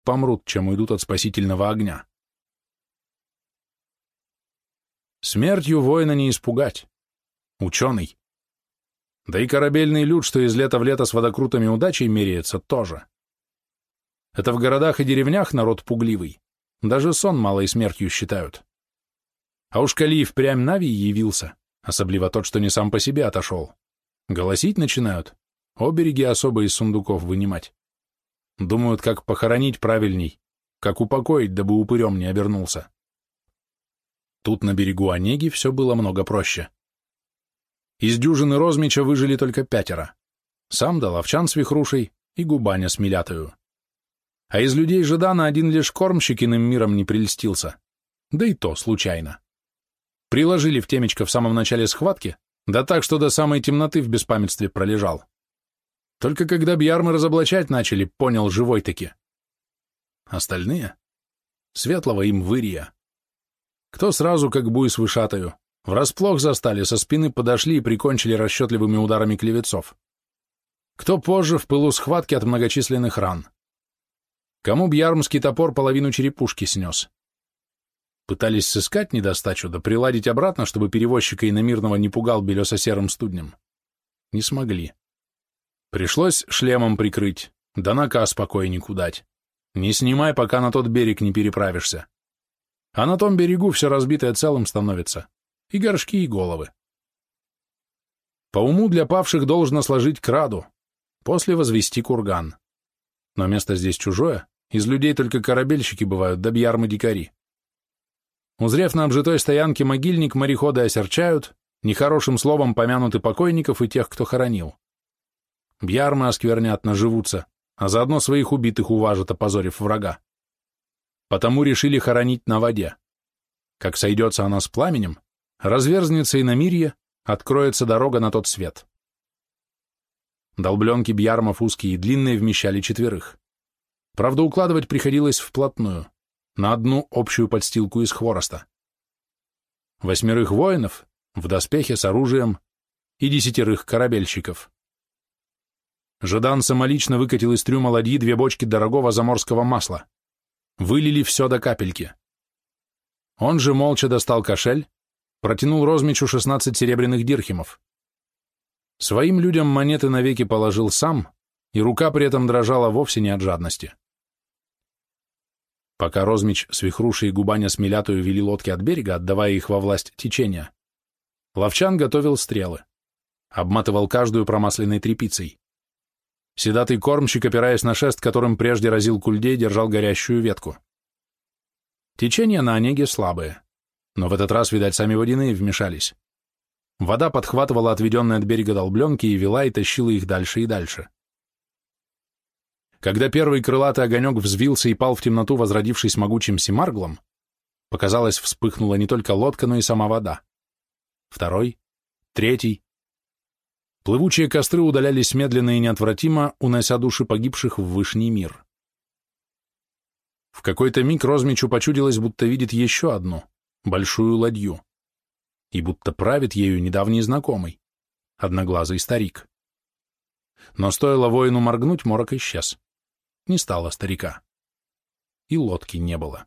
помрут, чем уйдут от спасительного огня. Смертью воина не испугать. Ученый. Да и корабельный люд, что из лета в лето с водокрутами удачей меряется, тоже. Это в городах и деревнях народ пугливый. Даже сон малой смертью считают. А уж коли и впрямь Навий явился, особливо тот, что не сам по себе отошел, голосить начинают, обереги особо из сундуков вынимать. Думают, как похоронить правильней, как упокоить, дабы упырем не обернулся. Тут на берегу Онеги все было много проще. Из дюжины Розмича выжили только 5. Сам да Ловчан с Вихрушей и Губаня с Милятою. А из людей Ждана один лишь кормщик иным миром не прельстился, да и то случайно. Приложили в темечко в самом начале схватки, да так, что до самой темноты в беспамятстве пролежал. Только когда бьярмы разоблачать начали, понял живой-таки. Остальные? Светлого им вырия. Кто сразу, как буй с вышатою, врасплох застали, со спины подошли и прикончили расчетливыми ударами клевецов. Кто позже в пылу схватки от многочисленных ран. Кому бьярмский топор половину черепушки снес. Пытались сыскать недостачу, да приладить обратно, чтобы перевозчика иномирного не пугал белесо-серым студнем. Не смогли. Пришлось шлемом прикрыть, да наказ покойнику дать. Не снимай, пока на тот берег не переправишься. А на том берегу все разбитое целым становится. И горшки, и головы. По уму для павших должно сложить краду, после возвести курган. Но место здесь чужое, из людей только корабельщики бывают, да бьярмы-дикари. Узрев на обжитой стоянке могильник, мореходы осерчают, нехорошим словом помянуты покойников и тех, кто хоронил. Бьярмы осквернят, наживутся, а заодно своих убитых уважат, опозорив врага. Потому решили хоронить на воде. Как сойдется она с пламенем, разверзнется иномирье, откроется дорога на тот свет. Долбленки бьярмов узкие и длинные вмещали 4. Правда, укладывать приходилось вплотную, на одну общую подстилку из хвороста. 8 воинов, в доспехе с оружием, и 10 корабельщиков. Ждан самолично выкатил из трюма ладьи 2 бочки дорогого заморского масла. Вылили все до капельки. Он же молча достал кошель, протянул Розмичу 16 серебряных дирхемов. Своим людям монеты навеки положил сам, и рука при этом дрожала вовсе не от жадности. Пока Розмич с Вихрушей и Губаня с Милятою вели лодки от берега, отдавая их во власть течения, Ловчан готовил стрелы, обматывал каждую промасленной тряпицей. Седатый кормщик, опираясь на шест, которым прежде разил кульдей, держал горящую ветку. Течения на Онеге слабые, но в этот раз, видать, сами водяные вмешались. Вода подхватывала отведенные от берега долбленки и вела и тащила их дальше и дальше. Когда первый крылатый огонек взвился и пал в темноту, возродившись могучим семарглом, показалось, вспыхнула не только лодка, но и сама вода. 2, 3. Плывучие костры удалялись медленно и неотвратимо, унося души погибших в вышний мир. В какой-то миг Розмичу почудилось, будто видит еще одну, большую ладью, и будто правит ею недавний знакомый, одноглазый старик. Но стоило воину моргнуть, морок исчез. Не стало старика. И лодки не было.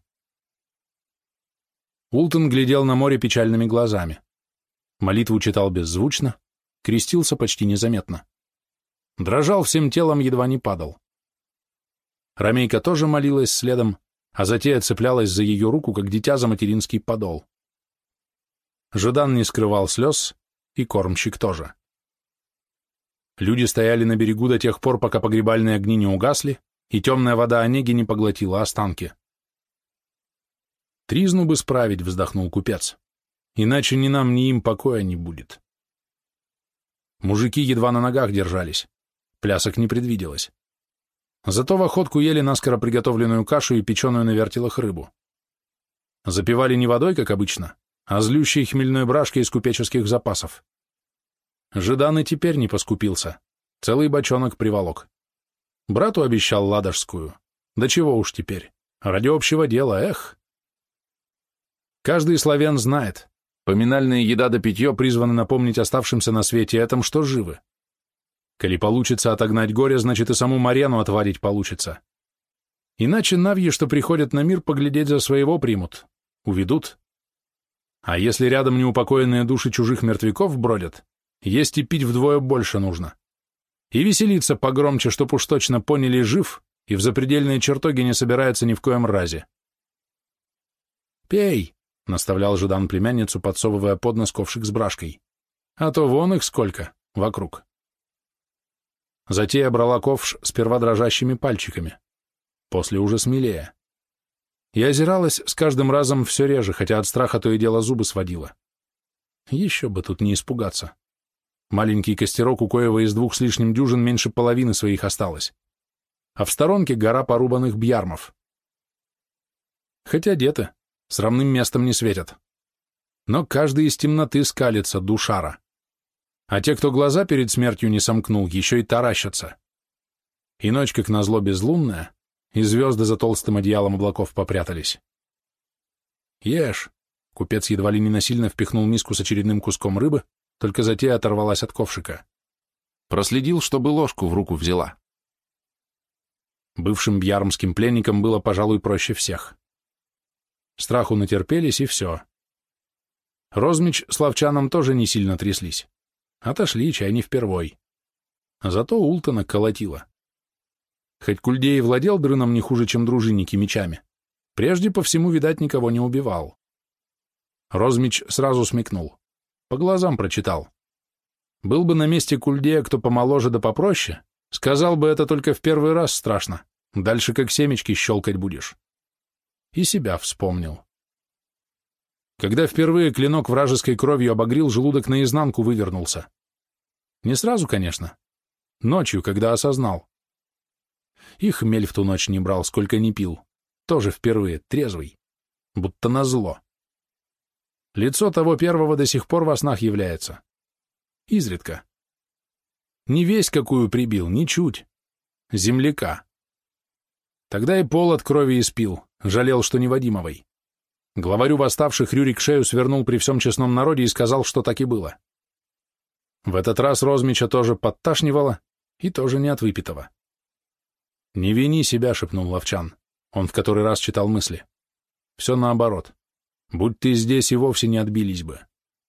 Ултон глядел на море печальными глазами. Молитву читал беззвучно, крестился почти незаметно. Дрожал всем телом, едва не падал. Ромейка тоже молилась следом, а затея цеплялась за ее руку, как дитя за материнский подол. Ждан не скрывал слез, и кормщик тоже. Люди стояли на берегу до тех пор, пока погребальные огни не угасли, и темная вода Онеги не поглотила останки. «Тризну бы справить», — вздохнул купец, — «иначе ни нам, ни им покоя не будет». Мужики едва на ногах держались, плясок не предвиделось. Зато в охотку ели наскоро приготовленную кашу и печеную на вертелах рыбу. Запивали не водой, как обычно, а злющей хмельной брашкой из купеческих запасов. Ждан и теперь не поскупился, целый бочонок приволок. Брату обещал ладожскую. Да чего уж теперь, ради общего дела, эх. Каждый славян знает, поминальная еда да питье призваны напомнить оставшимся на свете этом, что живы. Коли получится отогнать горе, значит и саму Марену отвадить получится. Иначе навьи, что приходят на мир, поглядеть за своего примут, уведут. А если рядом неупокоенные души чужих мертвяков бродят, есть и пить вдвое больше нужно. И веселиться погромче, чтоб уж точно поняли, жив, и в запредельные чертоги не собирается ни в коем разе. «Пей», — наставлял Ждан племянницу, подсовывая под нос ковшик с брашкой. «А то вон их сколько, вокруг». Затея брала ковш сперва дрожащими пальчиками, после уже смелее. И озиралась с каждым разом все реже, хотя от страха то и дело зубы сводила. Еще бы тут не испугаться. Маленький костерок, у коего из 2 с лишним дюжин меньше половины своих осталось. А в сторонке гора порубанных бьярмов. Хотя деты с равным местом не светят. Но каждый из темноты скалится, душара. А те, кто глаза перед смертью не сомкнул, еще и таращатся. И ночь, как назло, безлунная, и звезды за толстым одеялом облаков попрятались. «Ешь!» — купец едва ли не насильно впихнул миску с очередным куском рыбы, только затея оторвалась от ковшика. Проследил, чтобы ложку в руку взяла. Бывшим бьярмским пленникам было, пожалуй, проще всех. Страху натерпелись, и все. Розмич с Ловчаном тоже не сильно тряслись. Отошли, чай не впервой. Зато Ултона колотило. Хоть Кульдей владел дрыном не хуже, чем дружинники, мечами, прежде по всему, видать, никого не убивал. Розмич сразу смекнул. По глазам прочитал. Был бы на месте Кульдея кто помоложе да попроще, сказал бы, это только в первый раз страшно, дальше как семечки щелкать будешь. И себя вспомнил. Когда впервые клинок вражеской кровью обогрил, желудок наизнанку вывернулся. Не сразу, конечно. Ночью, когда осознал. И хмель в ту ночь не брал, сколько не пил. Тоже впервые, трезвый. Будто назло. Лицо того первого до сих пор во снах является. Изредка. Не весть какую прибил, ничуть. Земляка. Тогда и пол от крови испил, жалел, что невадимовой. Главарю восставших Рюрик шею свернул при всем честном народе и сказал, что так и было. В этот раз Розмича тоже подташнивало, и тоже не от выпитого. «Не вини себя», — шепнул Ловчан. Он в который раз читал мысли. «Все наоборот. Будь ты здесь, и вовсе не отбились бы».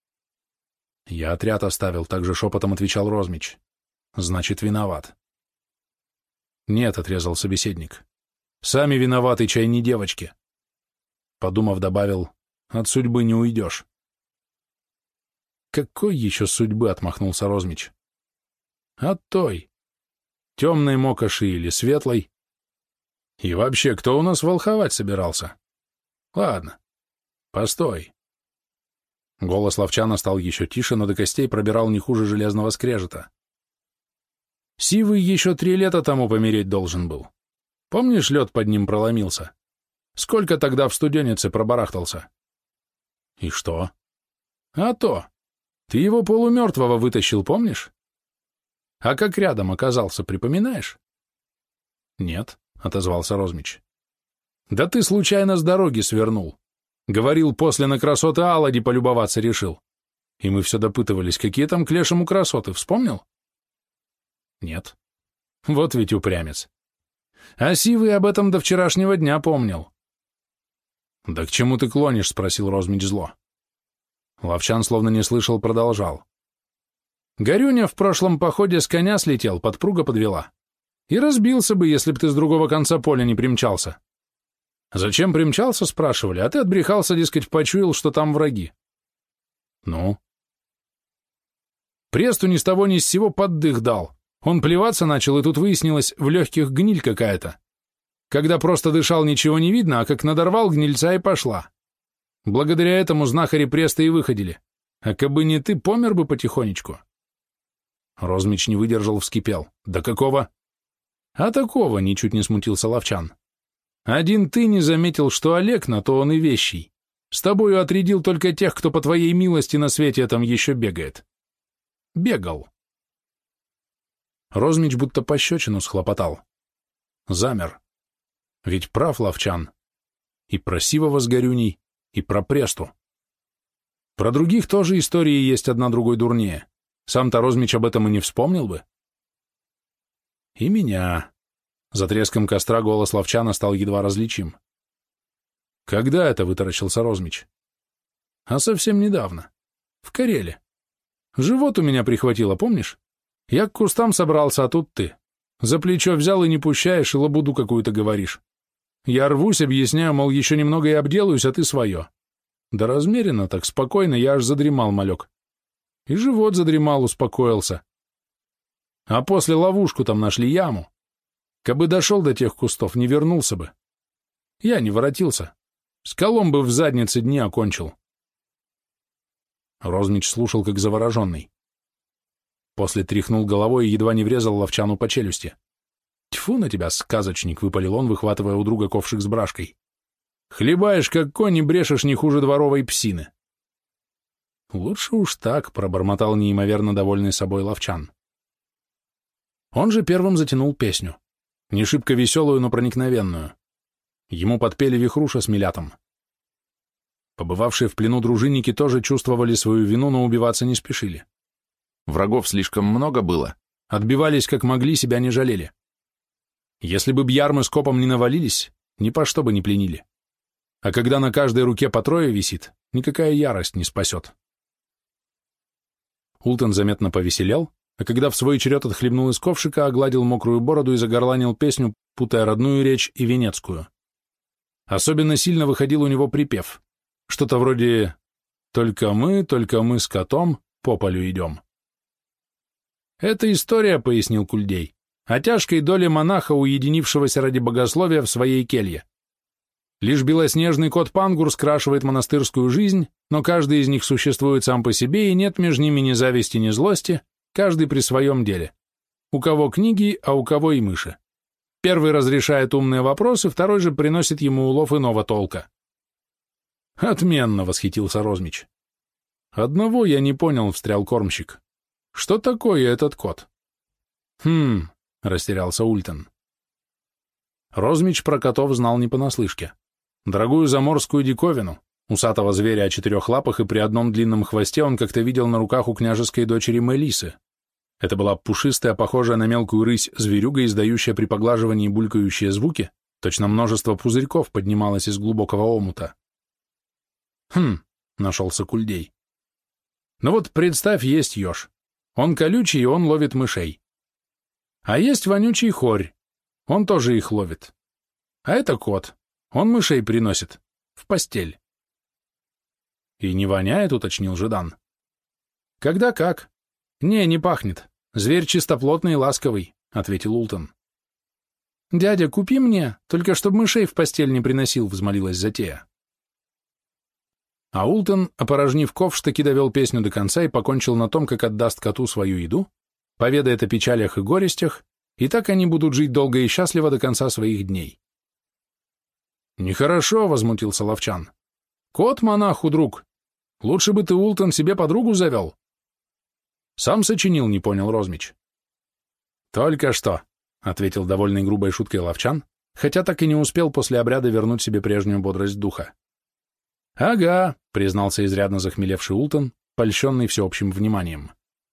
«Я отряд оставил», — также шепотом отвечал Розмич. «Значит, виноват». «Нет», — отрезал собеседник. «Сами виноваты, чай не девочки». Подумав, добавил, «От судьбы не уйдешь». «Какой еще судьбы?» — отмахнулся Розмич. «От той. Темной мокоши или светлой. И вообще, кто у нас волховать собирался? Ладно, постой». Голос Ловчана стал еще тише, но до костей пробирал не хуже железного скрежета. «Сивый еще 3 лета тому помереть должен был. Помнишь, лед под ним проломился? Сколько тогда в студенице пробарахтался?» «И что?» «А то! Ты его полумертвого вытащил, помнишь? А как рядом оказался, припоминаешь?» «Нет», — отозвался Розмич. «Да ты случайно с дороги свернул. Говорил, после на красоты Алади полюбоваться решил. И мы все допытывались, какие там к лешему красоты, вспомнил?» «Нет». «Вот ведь упрямец. А Сивый об этом до вчерашнего дня помнил». «Да к чему ты клонишь?» — спросил Розмич зло. Ловчан словно не слышал, продолжал. «Горюня в прошлом походе с коня слетел, подпруга подвела. И разбился бы, если б ты с другого конца поля не примчался. Зачем примчался, спрашивали, а ты отбрехался, дескать, почуял, что там враги. Ну?» Престу ни с того ни с сего поддых дал. Он плеваться начал, и тут выяснилось, в легких гниль какая-то. Когда просто дышал, ничего не видно, а как надорвал, гнильца и пошла. Благодаря этому знахари Преста и выходили. А кабы не ты, помер бы потихонечку». Розмич не выдержал, вскипел. «Да какого?» «А такого», — ничуть не смутился Ловчан. «Один ты не заметил, что Олег, на то он и вещий. С тобою отрядил только тех, кто по твоей милости на свете этом еще бегает. Бегал». Розмич будто пощечину схлопотал. Замер. Ведь прав Ловчан. И про Сивого с Горюней, и про Престу. Про других тоже истории есть одна другой дурнее. Сам-то Розмич об этом и не вспомнил бы. «И меня», За треском костра голос Ловчана стал едва различим. «Когда это?» — вытаращился Розмич. «А совсем недавно. В Кареле. Живот у меня прихватило, помнишь? Я к кустам собрался, а тут ты. За плечо взял и не пущаешь, и лабуду какую-то говоришь. Я рвусь, объясняю, мол, еще немного и обделаюсь, а ты свое. Да размеренно, так спокойно, я аж задремал, малек. И живот задремал, успокоился. А после ловушку там нашли, яму. Кабы дошел до тех кустов, не вернулся бы. Я не воротился. Скалом бы в заднице дни окончил». Розмич слушал, как завороженный. После тряхнул головой и едва не врезал Ловчану по челюсти. «Тьфу на тебя, сказочник!» — выпалил он, выхватывая у друга ковшик с брашкой. «Хлебаешь, как конь, и брешешь не хуже дворовой псины». «Лучше уж так», — пробормотал неимоверно довольный собой Ловчан. Он же первым затянул песню. Не шибко веселую, но проникновенную. Ему подпели Вихруша с Милятом. Побывавшие в плену дружинники тоже чувствовали свою вину, но убиваться не спешили. Врагов слишком много было. Отбивались как могли, себя не жалели. Если бы бьярмы с копом не навалились, ни по что бы не пленили. А когда на каждой руке по трое висит, никакая ярость не спасет. Ултон заметно повеселел, а когда в свой черед отхлебнул из ковшика, огладил мокрую бороду и загорланил песню, путая родную речь и венецкую. Особенно сильно выходил у него припев. Что-то вроде только мы с котом по полю идем». «Это история», — пояснил Кульдей, «о тяжкой доле монаха, уединившегося ради богословия в своей келье. Лишь белоснежный кот Пангур скрашивает монастырскую жизнь, но каждый из них существует сам по себе, и нет между ними ни зависти, ни злости, каждый при своем деле. У кого книги, а у кого и мыши. Первый разрешает умные вопросы, второй же приносит ему улов иного толка». «Отменно!» — восхитился Розмич. «Одного я не понял», — встрял кормщик. «Что такое этот кот?» — растерялся Ультон. Розмич про котов знал не понаслышке. Дорогую заморскую диковину, усатого зверя о 4 лапах, и при одном длинном хвосте он как-то видел на руках у княжеской дочери Мелисы. Это была пушистая, похожая на мелкую рысь зверюга, издающая при поглаживании булькающие звуки, точно множество пузырьков поднималось из глубокого омута. Нашелся Кульдей. «Ну вот представь, есть еж. Он колючий, и он ловит мышей. А есть вонючий хорь. Он тоже их ловит. А это кот. Он мышей приносит. В постель». «И не воняет?» — уточнил Жидан. «Когда как. Не пахнет. Зверь чистоплотный и ласковый», — ответил Ултон. «Дядя, купи мне, только чтоб мышей в постель не приносил», — взмолилась Затея. А Ултон, опорожнив ковш, таки довел песню до конца и покончил на том, как отдаст коту свою еду, поведает о печалях и горестях, и так они будут жить долго и счастливо до конца своих дней. «Нехорошо», — возмутился Ловчан. «Кот монаху, друг. Лучше бы ты, Ултон, себе подругу завел». «Сам сочинил», — не понял Розмич. «Только что», — ответил довольный грубой шуткой Ловчан, хотя так и не успел после обряда вернуть себе прежнюю бодрость духа. «Ага», — признался изрядно захмелевший Ултон, польщенный всеобщим вниманием.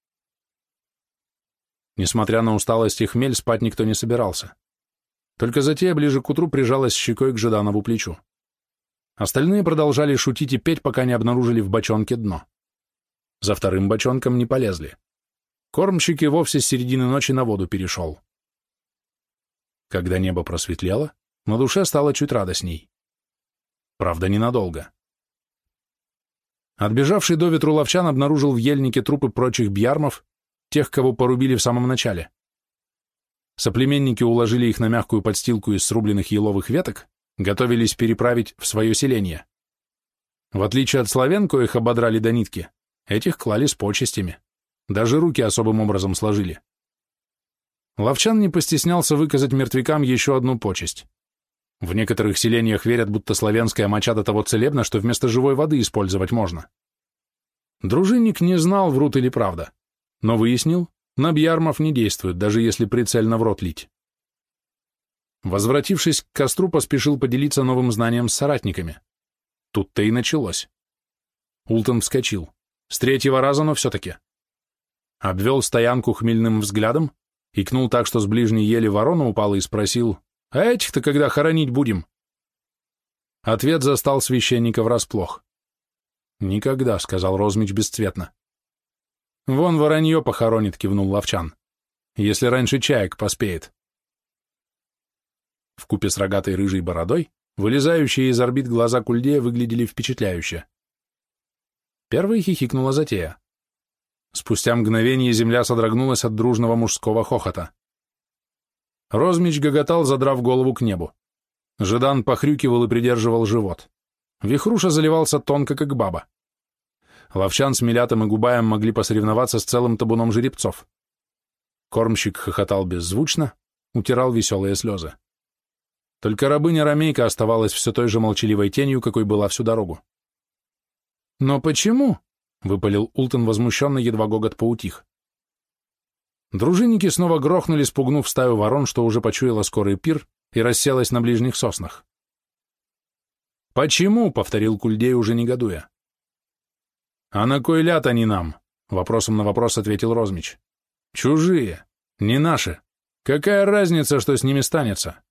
Несмотря на усталость и хмель, спать никто не собирался. Только Затея ближе к утру прижалась щекой к Жиданову плечу. Остальные продолжали шутить и петь, пока не обнаружили в бочонке дно. За вторым бочонком не полезли. Кормщик и вовсе с середины ночи на воду перешел. Когда небо просветлело, на душе стало чуть радостней. Правда, ненадолго. Отбежавший до ветру Ловчан обнаружил в ельнике трупы прочих бьярмов, тех, кого порубили в самом начале. Соплеменники уложили их на мягкую подстилку из срубленных еловых веток, готовились переправить в свое селение. В отличие от славян, коих ободрали до нитки, этих клали с почестями, даже руки особым образом сложили. Ловчан не постеснялся выказать мертвякам еще одну почесть. В некоторых селениях верят, будто славянская моча до того целебна, что вместо живой воды использовать можно. Дружинник не знал, врут или правда, но выяснил, на бьярмов не действует, даже если прицельно в рот лить. Возвратившись к костру, поспешил поделиться новым знанием с соратниками. Тут-то и началось. Ултон вскочил. С 3-го раза, но все-таки. Обвел стоянку хмельным взглядом, икнул так, что с ближней ели ворона упала и спросил: «А этих-то когда хоронить будем?» Ответ застал священника врасплох. «Никогда», — сказал Розмич бесцветно. «Вон воронье похоронит», — кивнул Ловчан. «Если раньше чаек поспеет». Вкупе с рогатой рыжей бородой вылезающие из орбит глаза Кульдея выглядели впечатляюще. Первой хихикнула затея. Спустя мгновение земля содрогнулась от дружного мужского хохота. Розмич гоготал, задрав голову к небу. Ждан похрюкивал и придерживал живот. Вихруша заливался тонко, как баба. Ловчан с Милятом и Губаем могли посоревноваться с целым табуном жеребцов. Кормщик хохотал беззвучно, утирал веселые слезы. Только рабыня Ромейка оставалась все той же молчаливой тенью, какой была всю дорогу. «Но почему?» — выпалил Ултон возмущенно, едва гогот поутих. Дружинники снова грохнули, спугнув стаю ворон, что уже почуяла скорый пир и расселась на ближних соснах. «Почему?» — повторил Кульдей, уже негодуя. «А на кой ляд они нам?» — вопросом на вопрос ответил Розмич. «Чужие, не наши. Какая разница, что с ними станется?»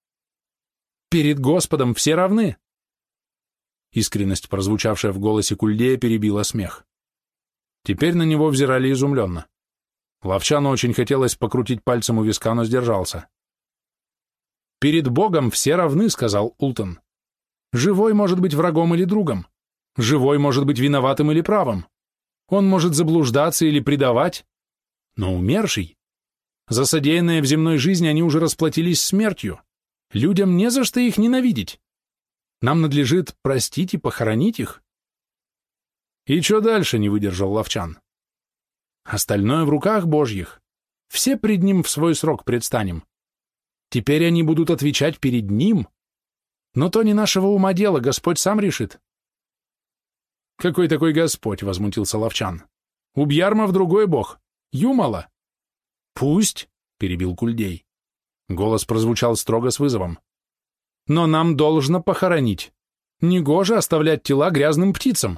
«Перед Господом все равны!» Искренность, прозвучавшая в голосе Кульдея, перебила смех. Теперь на него взирали изумленно. Ловчану очень хотелось покрутить пальцем у виска, но сдержался. «Перед Богом все равны», — сказал Ултон. «Живой может быть врагом или другом. Живой может быть виноватым или правым. Он может заблуждаться или предавать. Но умерший... За содеянное в земной жизни они уже расплатились смертью. Людям не за что их ненавидеть. Нам надлежит простить и похоронить их». «И что дальше?» — не выдержал Ловчан. «Остальное в руках Божьих. Все пред Ним в свой срок предстанем. Теперь они будут отвечать перед Ним. Но то не нашего ума дело, Господь сам решит». «Какой такой Господь?» — возмутился Ловчан. «У Бьярмов другой бог. Юмала». «Пусть», — перебил Кульдей. Голос прозвучал строго с вызовом. «Но нам должно похоронить. Негоже оставлять тела грязным птицам».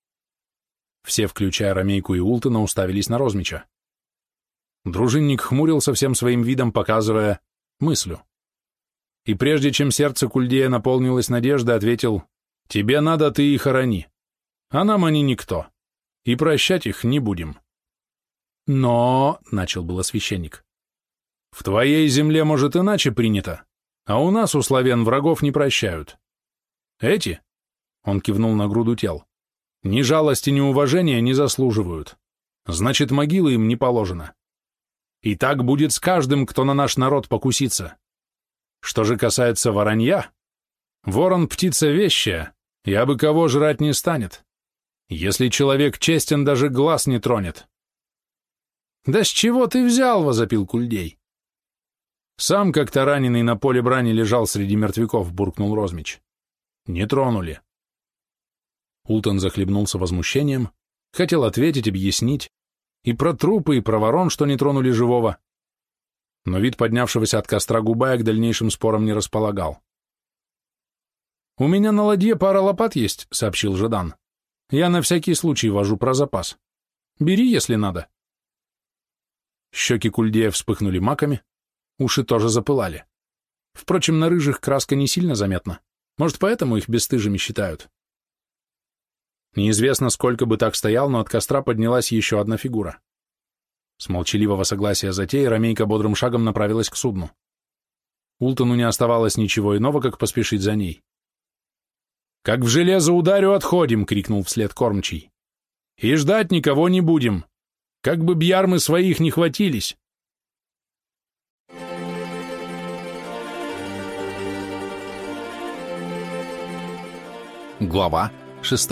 Все, включая Ромейку и Ултона, уставились на Розмича. Дружинник хмурился всем своим видом, показывая мыслю. И прежде чем сердце Кульдея наполнилось надеждой, ответил: «Тебе надо, ты и хорони. А нам они никто. И прощать их не будем». «Но...» — начал было священник. «В твоей земле, может, иначе принято, а у нас, у славян, врагов не прощают. Эти...» — он кивнул на груду тел. «Ни жалости, ни уважения не заслуживают. Значит, могилы им не положено. И так будет с каждым, кто на наш народ покусится. Что же касается воронья, ворон — птица вещая, и абы кого жрать не станет. Если человек честен, даже глаз не тронет». «Да с чего ты взял?» — возопил Кульдей. «Сам как-то раненый на поле брани лежал среди мертвяков», — буркнул Розмич. «Не тронули». Ултон захлебнулся возмущением, хотел ответить, объяснить, и про трупы, и про ворон, что не тронули живого. Но вид поднявшегося от костра Губая к дальнейшим спорам не располагал. «У меня на ладье пара лопат есть», — сообщил Ждан. «Я на всякий случай вожу про запас. Бери, если надо». Щеки Кульдея вспыхнули маками, уши тоже запылали. Впрочем, на рыжих краска не сильно заметна. Может, поэтому их бесстыжими считают. Неизвестно, сколько бы так стоял, но от костра поднялась еще одна фигура. С молчаливого согласия затеи Ромейка бодрым шагом направилась к судну. Ултону не оставалось ничего иного, как поспешить за ней. «Как в железо ударю, отходим!» — крикнул вслед кормчий. «И ждать никого не будем, как бы бьярмы своих не хватились!» Глава 6.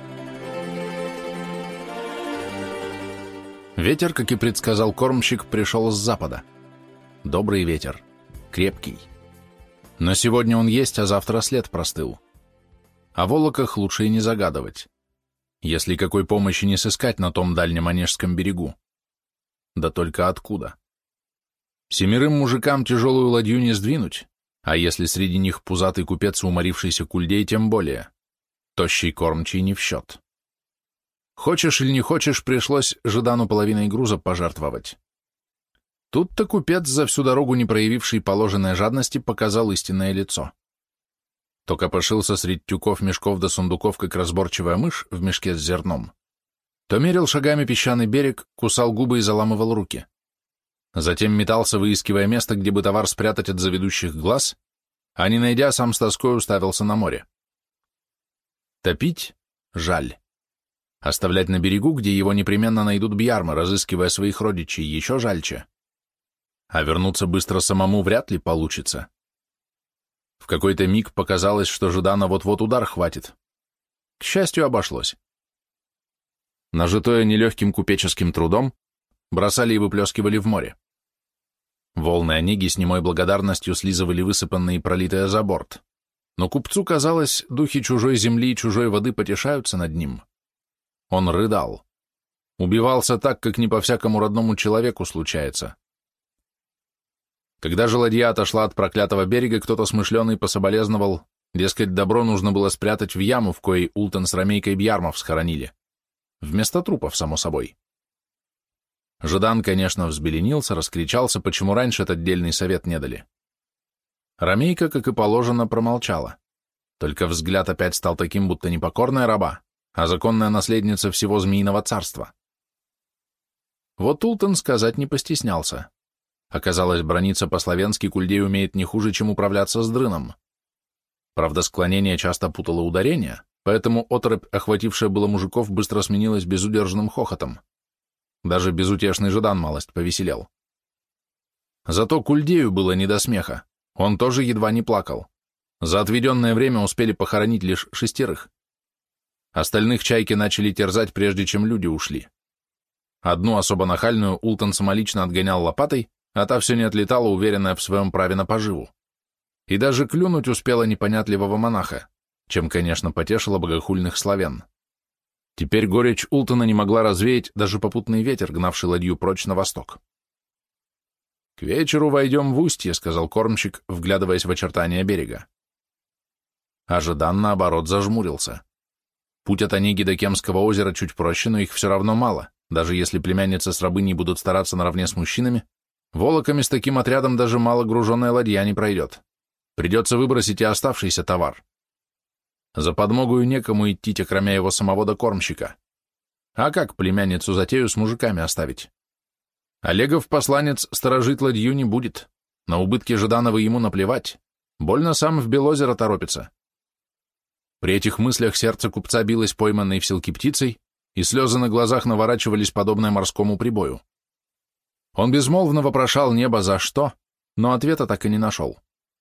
Ветер, как и предсказал кормщик, пришел с запада. Добрый ветер, крепкий. Но сегодня он есть, а завтра след простыл. О волоках лучше и не загадывать, если какой помощи не сыскать на том дальнем Онежском берегу. Да только откуда? 7 мужикам тяжелую ладью не сдвинуть, а если среди них пузатый купец и уморившийся Кульдей, тем более. Тощий кормчий не в счет. Хочешь или не хочешь, пришлось Ждану половиной груза пожертвовать. Тут-то купец, за всю дорогу не проявивший положенной жадности, показал истинное лицо. То копошился среди тюков, мешков до сундуков, как разборчивая мышь в мешке с зерном, то мерил шагами песчаный берег, кусал губы и заламывал руки. Затем метался, выискивая место, где бы товар спрятать от заведущих глаз, а не найдя, сам с тоской уставился на море. Топить — жаль. Оставлять на берегу, где его непременно найдут бьярмы, разыскивая своих родичей, еще жальче. А вернуться быстро самому вряд ли получится. В какой-то миг показалось, что Ждана вот-вот удар хватит. К счастью, обошлось. Нажитое нелегким купеческим трудом бросали и выплескивали в море. Волны Онеги с немой благодарностью слизывали высыпанное и пролитое за борт. Но купцу казалось, духи чужой земли и чужой воды потешаются над ним. Он рыдал. Убивался так, как не по всякому родному человеку случается. Когда же ладья отошла от проклятого берега, кто-то смышленый пособолезновал, дескать, добро нужно было спрятать в яму, в коей Ултон с Ромейкой бьярмов схоронили. Вместо трупов, само собой. Ждан, конечно, взбеленился, раскричался, почему раньше этот дельный совет не дали. Ромейка, как и положено, промолчала. Только взгляд опять стал таким, будто не покорная раба, а законная наследница всего Змеиного царства. Вот Ултон сказать не постеснялся. Оказалось, браниться по-славянски Кульдей умеет не хуже, чем управляться с дрыном. Правда, склонение часто путало ударение, поэтому оторопь, охватившая было мужиков, быстро сменилась безудержным хохотом. Даже безутешный Ждан малость повеселел. Зато Кульдею было не до смеха, он тоже едва не плакал. За отведенное время успели похоронить лишь 6. Остальных чайки начали терзать, прежде чем люди ушли. Одну особо нахальную Ултон самолично отгонял лопатой, а та все не отлетала, уверенная в своем праве на поживу. И даже клюнуть успела непонятливого монаха, чем, конечно, потешила богохульных славян. Теперь горечь Ултона не могла развеять даже попутный ветер, гнавший ладью прочь на восток. «К вечеру войдем в устье», — сказал кормщик, вглядываясь в очертания берега. А Ждан, наоборот, зажмурился. Путь от Онеги до Кемского озера чуть проще, но их все равно мало, даже если племянницы с рабыней будут стараться наравне с мужчинами. Волоками с таким отрядом даже малогруженная ладья не пройдет. Придется выбросить и оставшийся товар. За подмогою некому идти, кроме его самого до кормщика. А как племянницу затею с мужиками оставить? Олегов посланец сторожить ладью не будет. На убытки Ждановы ему наплевать. Больно сам в Белозеро торопится. При этих мыслях сердце купца билось пойманной в селки птицей, и слезы на глазах наворачивались подобно морскому прибою. Он безмолвно вопрошал небо за что, но ответа так и не нашел.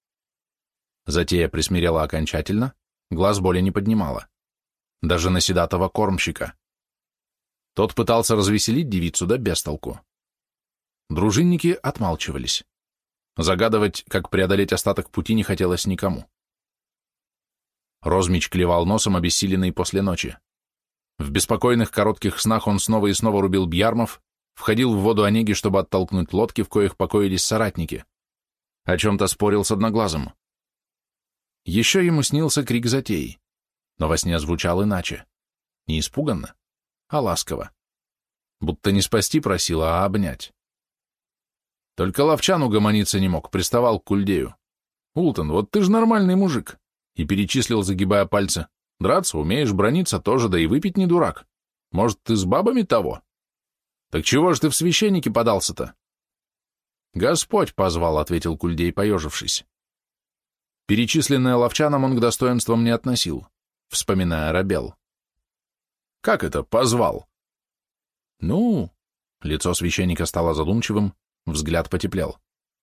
Затея присмирела окончательно, глаз боли не поднимала. Даже на седатого кормщика. Тот пытался развеселить девицу, да без толку. Дружинники отмалчивались. Загадывать, как преодолеть остаток пути, не хотелось никому. Розмич клевал носом, обессиленный после ночи. В беспокойных коротких снах он снова и снова рубил бьярмов, входил в воду Онеги, чтобы оттолкнуть лодки, в коих покоились соратники. О чем-то спорил с Одноглазым. Еще ему снился крик затеи, но во сне звучал иначе. Не испуганно, а ласково. Будто не спасти просила, а обнять. Только Ловчан угомониться не мог, приставал к Кульдею. «Ултон, вот ты ж нормальный мужик!» И перечислил, загибая пальцы. «Драться умеешь, брониться тоже, да и выпить не дурак. Может, ты с бабами того? Так чего ж ты в священники подался-то?» «Господь позвал», — ответил Кульдей, поежившись. Перечисленное Ловчаном он к достоинствам не относил, вспоминая робел. «Как это позвал?» «Ну...» — лицо священника стало задумчивым, взгляд потеплел.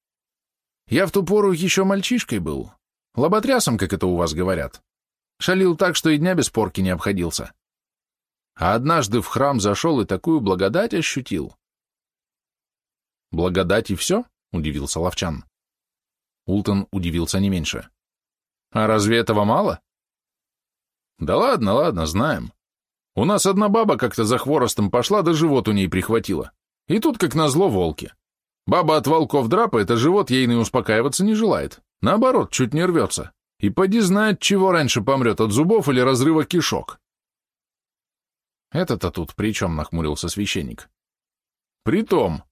«Я в ту пору еще мальчишкой был, лоботрясом, как это у вас говорят. Шалил так, что и дня без порки не обходился. А однажды в храм зашел и такую благодать ощутил». «Благодать и все?» — удивился Ловчан. Ултон удивился не меньше. «А разве этого мало?» «Да ладно, ладно, знаем. У нас одна баба как-то за хворостом пошла, да живот у ней прихватила. И тут, как назло, волки. Баба от волков драпает, а живот ейный успокаиваться не желает. Наоборот, чуть не рвется. И поди знает, чего раньше помрет, от зубов или разрыва кишок». «Это-то тут при чем?» — нахмурился священник. «Притом.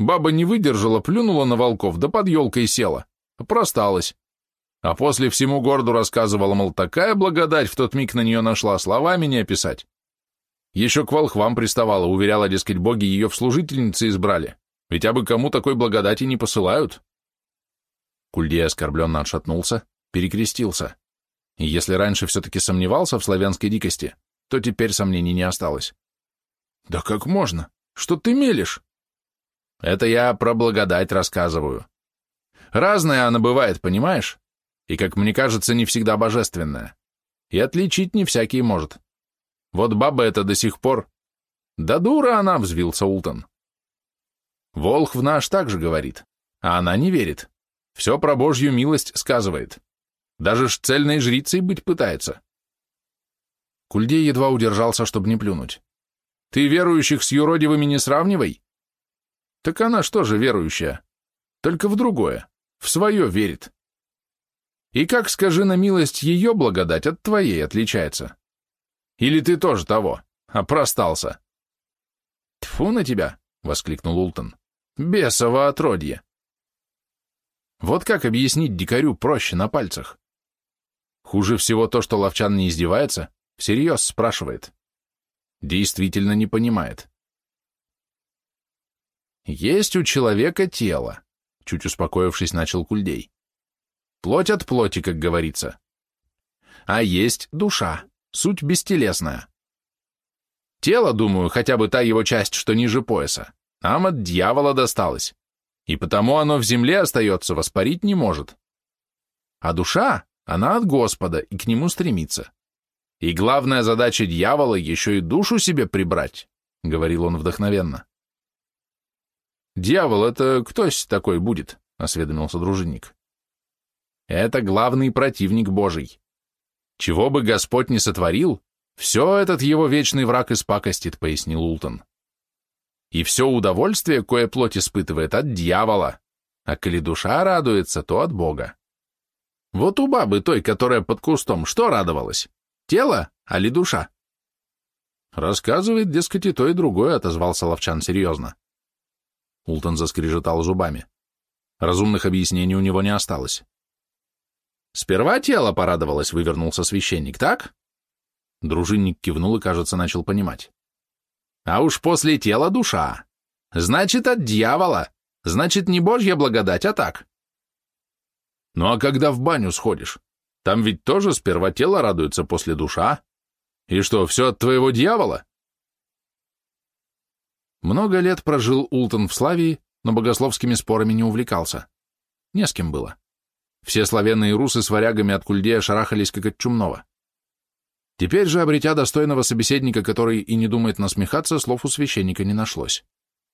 Баба не выдержала, плюнула на волков, да под елкой села. Просталась. А после всему городу рассказывала, мол, такая благодать в тот миг на нее нашла, словами не описать. Еще к волхвам приставала, уверяла, дескать, боги ее в служительницы избрали, ведь абы кому такой благодати не посылают. Кульдей оскорбленно отшатнулся, перекрестился. И если раньше все-таки сомневался в славянской дикости, то теперь сомнений не осталось. «Да как можно? Что ты мелешь?» «Это я про благодать рассказываю. Разная она бывает, понимаешь? И, как мне кажется, не всегда божественная. И отличить не всякий может. Вот баба эта до сих пор...» «Да дура она!» — взвился Ултон. «Волхв наш так же говорит, а она не верит. Все про Божью милость сказывает. Даже ж цельной жрицей быть пытается». Кульдей едва удержался, чтобы не плюнуть. «Ты верующих с юродивыми не сравнивай?» «Так она что же верующая? Только в другое, в свое верит. И как, скажи на милость, ее благодать от твоей отличается? Или ты тоже того, опростался?» «Тьфу на тебя!» — воскликнул Ултон. «Бесово отродье!» Вот как объяснить дикарю проще на пальцах? Хуже всего то, что Ловчан не издевается, всерьез спрашивает. Действительно не понимает. «Есть у человека тело», — чуть успокоившись, начал Кульдей. «Плоть от плоти, как говорится. А есть душа, суть бестелесная. Тело, думаю, хотя бы та его часть, что ниже пояса, нам от дьявола досталось, и потому оно в земле остается, воспарить не может. А душа, она от Господа и к нему стремится. И главная задача дьявола еще и душу себе прибрать», — говорил он вдохновенно. «Дьявол — это кто-с такой будет?» — осведомился дружинник. «Это главный противник Божий. Чего бы Господь ни сотворил, все этот его вечный враг испакостит», — пояснил Ултон. «И все удовольствие, кое плоть испытывает, от дьявола, а коли душа радуется, то от Бога. Вот у бабы той, которая под кустом, что радовалась? Тело, али душа?» «Рассказывает, дескать, и то, и другое», — отозвался Ловчан серьезно. Ултон заскрежетал зубами. Разумных объяснений у него не осталось. «Сперва тело порадовалось», — вывернулся священник, так?» Дружинник кивнул и, кажется, начал понимать. «А уж после тела душа. Значит, от дьявола. Значит, не Божья благодать, а так». «Ну а когда в баню сходишь? Там ведь тоже сперва тело радуется, после душа. И что, все от твоего дьявола?» Много лет прожил Ултон в Славии, но богословскими спорами не увлекался. Не с кем было. Все славяны и русы с варягами от Кульдея шарахались, как от чумного. Теперь же, обретя достойного собеседника, который и не думает насмехаться, слов у священника не нашлось.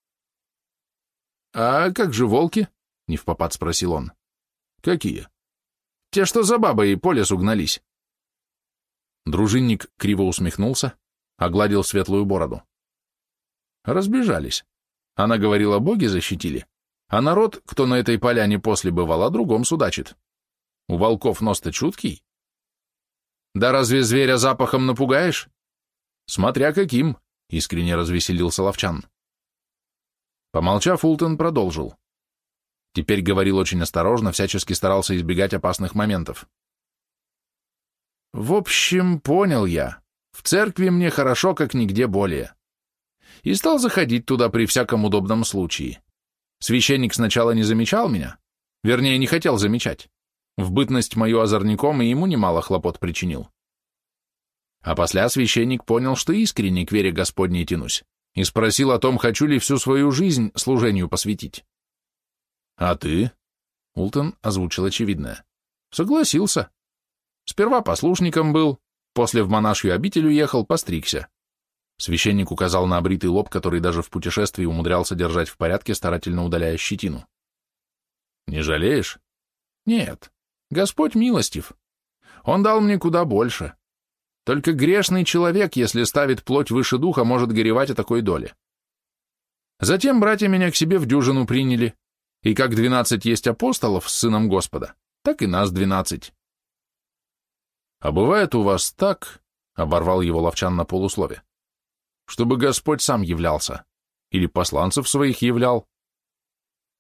«А как же волки?» — невпопад спросил он. «Какие?» «Те, что за бабой по лесу гнались». Дружинник криво усмехнулся, огладил светлую бороду. Разбежались. Она говорила, боги защитили, а народ, кто на этой поляне после бывал, о другом судачит. У волков нос-то чуткий. Да разве зверя запахом напугаешь? Смотря каким, искренне развеселился Ловчан. Помолчав, Ултон продолжил. Теперь говорил очень осторожно, всячески старался избегать опасных моментов. В общем, понял я, в церкви мне хорошо, как нигде более. И стал заходить туда при всяком удобном случае. Священник сначала не замечал меня, вернее, не хотел замечать. В бытность мою озорником и ему немало хлопот причинил. А после священник понял, что искренне к вере Господней тянусь, и спросил о том, хочу ли всю свою жизнь служению посвятить. «А ты?» — Ултон озвучил очевидное. «Согласился. Сперва послушником был, после в монашью обитель уехал, постригся». Священник указал на обритый лоб, который даже в путешествии умудрялся держать в порядке, старательно удаляя щетину. «Не жалеешь?» «Нет. Господь милостив. Он дал мне куда больше. Только грешный человек, если ставит плоть выше духа, может горевать о такой доле. Затем братья меня к себе в дюжину приняли, и как 12 есть апостолов с Сыном Господа, так и нас 12. А бывает у вас так, — оборвал его Ловчан на полуслове, — чтобы Господь сам являлся, или посланцев своих являл,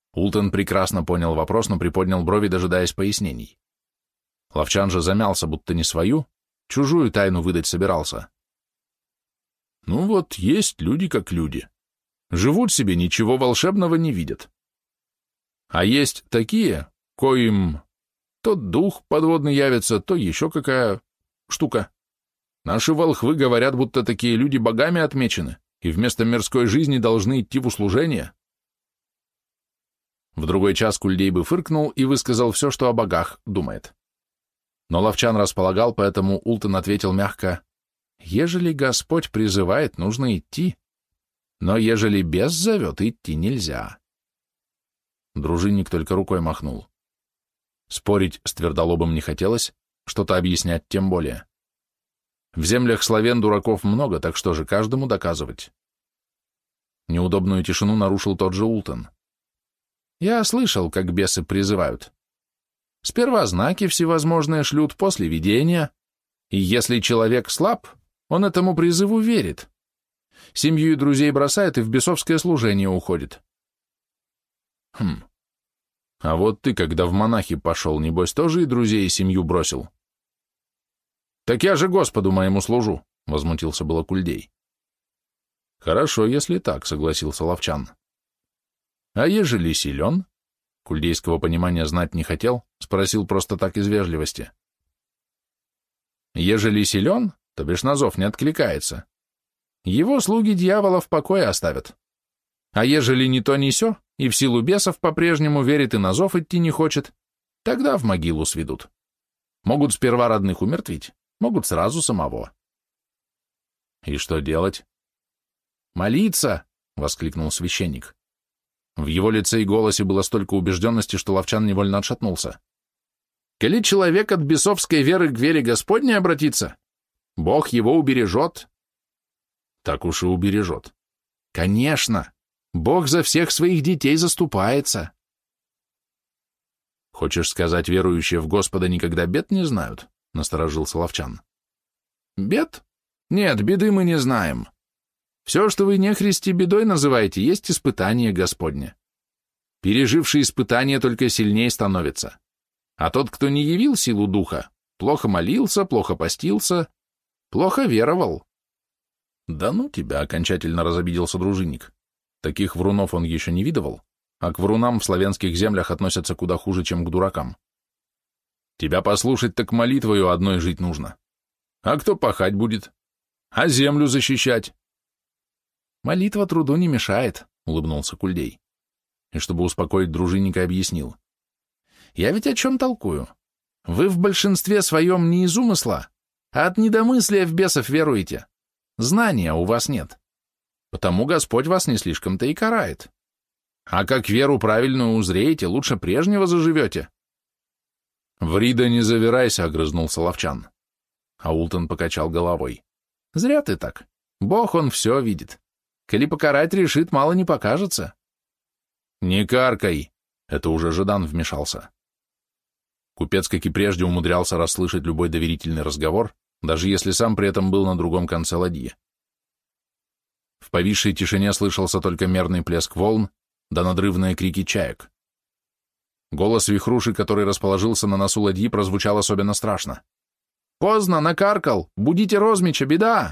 Ултон прекрасно понял вопрос, но приподнял брови, дожидаясь пояснений. Ловчан же замялся, будто не свою, чужую тайну выдать собирался. Ну вот, есть люди как люди. Живут себе, ничего волшебного не видят. А есть такие, коим то дух подводный явится, то еще какая штука. Наши волхвы говорят, будто такие люди богами отмечены, и вместо мирской жизни должны идти в услужение. В другой час Кульдей бы фыркнул и высказал все, что о богах думает. Но Ловчан располагал, поэтому Ултон ответил мягко: «Ежели Господь призывает, нужно идти, но ежели бес зовет, идти нельзя». Дружинник только рукой махнул. Спорить с твердолобым не хотелось, что-то объяснять тем более. В землях славян дураков много, так что же каждому доказывать? Неудобную тишину нарушил тот же Ултон. «Я слышал, как бесы призывают. Сперва знаки всевозможные шлют, после видения, и если человек слаб, он этому призыву верит. Семью и друзей бросает и в бесовское служение уходит». «Хм. А вот ты, когда в монахи пошел, небось, тоже и друзей, и семью бросил?» «Так я же Господу моему служу», — возмутился было Кульдей. «Хорошо, если так», — согласился Ловчан. «А ежели силен?» Кульдейского понимания знать не хотел, спросил просто так из вежливости. «Ежели силен, то бишь на зов не откликается. Его слуги дьявола в покое оставят. А ежели ни то ни сё, и в силу бесов по-прежнему верит и на зов идти не хочет, тогда в могилу сведут. Могут сперва родных умертвить, могут сразу самого». «И что делать?» «Молиться!» — воскликнул священник. В его лице и голосе было столько убежденности, что Ловчан невольно отшатнулся. «Коли человек от бесовской веры к вере Господней обратится, Бог его убережет». «Так уж и убережет». «Конечно! Бог за всех своих детей заступается». «Хочешь сказать, верующие в Господа никогда бед не знают?» — насторожился Ловчан. «Бед? Нет, беды мы не знаем. Все, что вы нехристи бедой называете, есть испытание Господне. Переживший испытание только сильнее становится. А тот, кто не явил силу духа, плохо молился, плохо постился, плохо веровал». «Да ну тебя!» — окончательно разобиделся дружинник. Таких врунов он еще не видывал, а к врунам в славянских землях относятся куда хуже, чем к дуракам. «Тебя послушать, так молитвою одной жить нужно. А кто пахать будет? А землю защищать?» «Молитва труду не мешает», — улыбнулся Кульдей. И чтобы успокоить дружинника, объяснил. «Я ведь о чем толкую? Вы в большинстве своем не из умысла, а от недомыслия в бесов веруете. Знания у вас нет. Потому Господь вас не слишком-то и карает. А как веру правильную узреете, лучше прежнего заживете». «Ври да не завирайся», — огрызнулся Ловчан. А Ултон покачал головой. «Зря ты так. Бог, он все видит. Коли покарать решит, мало не покажется». «Не каркай!» — это уже Жадан вмешался. Купец, как и прежде, умудрялся расслышать любой доверительный разговор, даже если сам при этом был на другом конце ладьи. В повисшей тишине слышался только мерный плеск волн да надрывные крики чаек. Голос Вихруши, который расположился на носу ладьи, прозвучал особенно страшно. «Поздно, накаркал! Будите Розмича, беда!»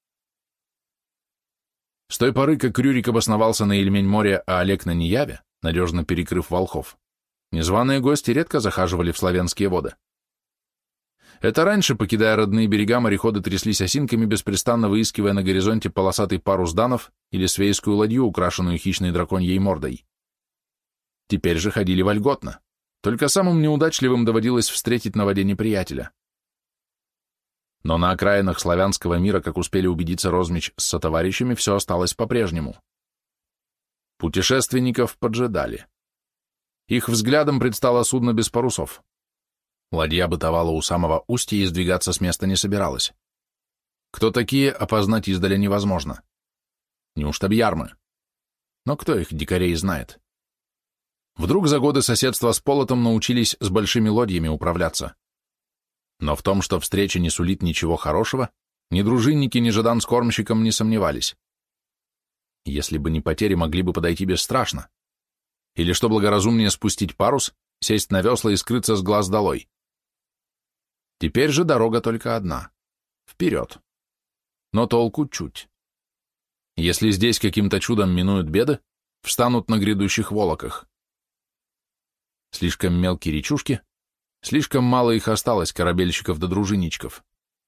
С той поры, как Рюрик обосновался на Ильмень-море, а Олег на Неяве, надежно перекрыв волхов, незваные гости редко захаживали в славянские воды. Это раньше, покидая родные берега, мореходы тряслись осинками, беспрестанно выискивая на горизонте полосатый парус данов или свейскую ладью, украшенную хищной драконьей мордой. Теперь же ходили вольготно, только самым неудачливым доводилось встретить на воде неприятеля. Но на окраинах славянского мира, как успели убедиться Розмич с сотоварищами, все осталось по-прежнему. Путешественников поджидали. Их взглядом предстало судно без парусов. Ладья бытовала у самого устья и сдвигаться с места не собиралась. Кто такие, опознать издаля невозможно. Неужто бьярмы? Но кто их, дикарей, знает? Вдруг за годы соседства с Полотом научились с большими лодьями управляться. Но в том, что встреча не сулит ничего хорошего, ни дружинники, ни Жадан с кормщиком не сомневались. Если бы не потери, могли бы подойти бесстрашно. или, что благоразумнее, спустить парус, сесть на весла и скрыться с глаз долой. Теперь же дорога только одна — вперед. Но толку чуть. Если здесь каким-то чудом минуют беды, встанут на грядущих волоках. Слишком мелкие речушки, слишком мало их осталось, корабельщиков да дружинничков.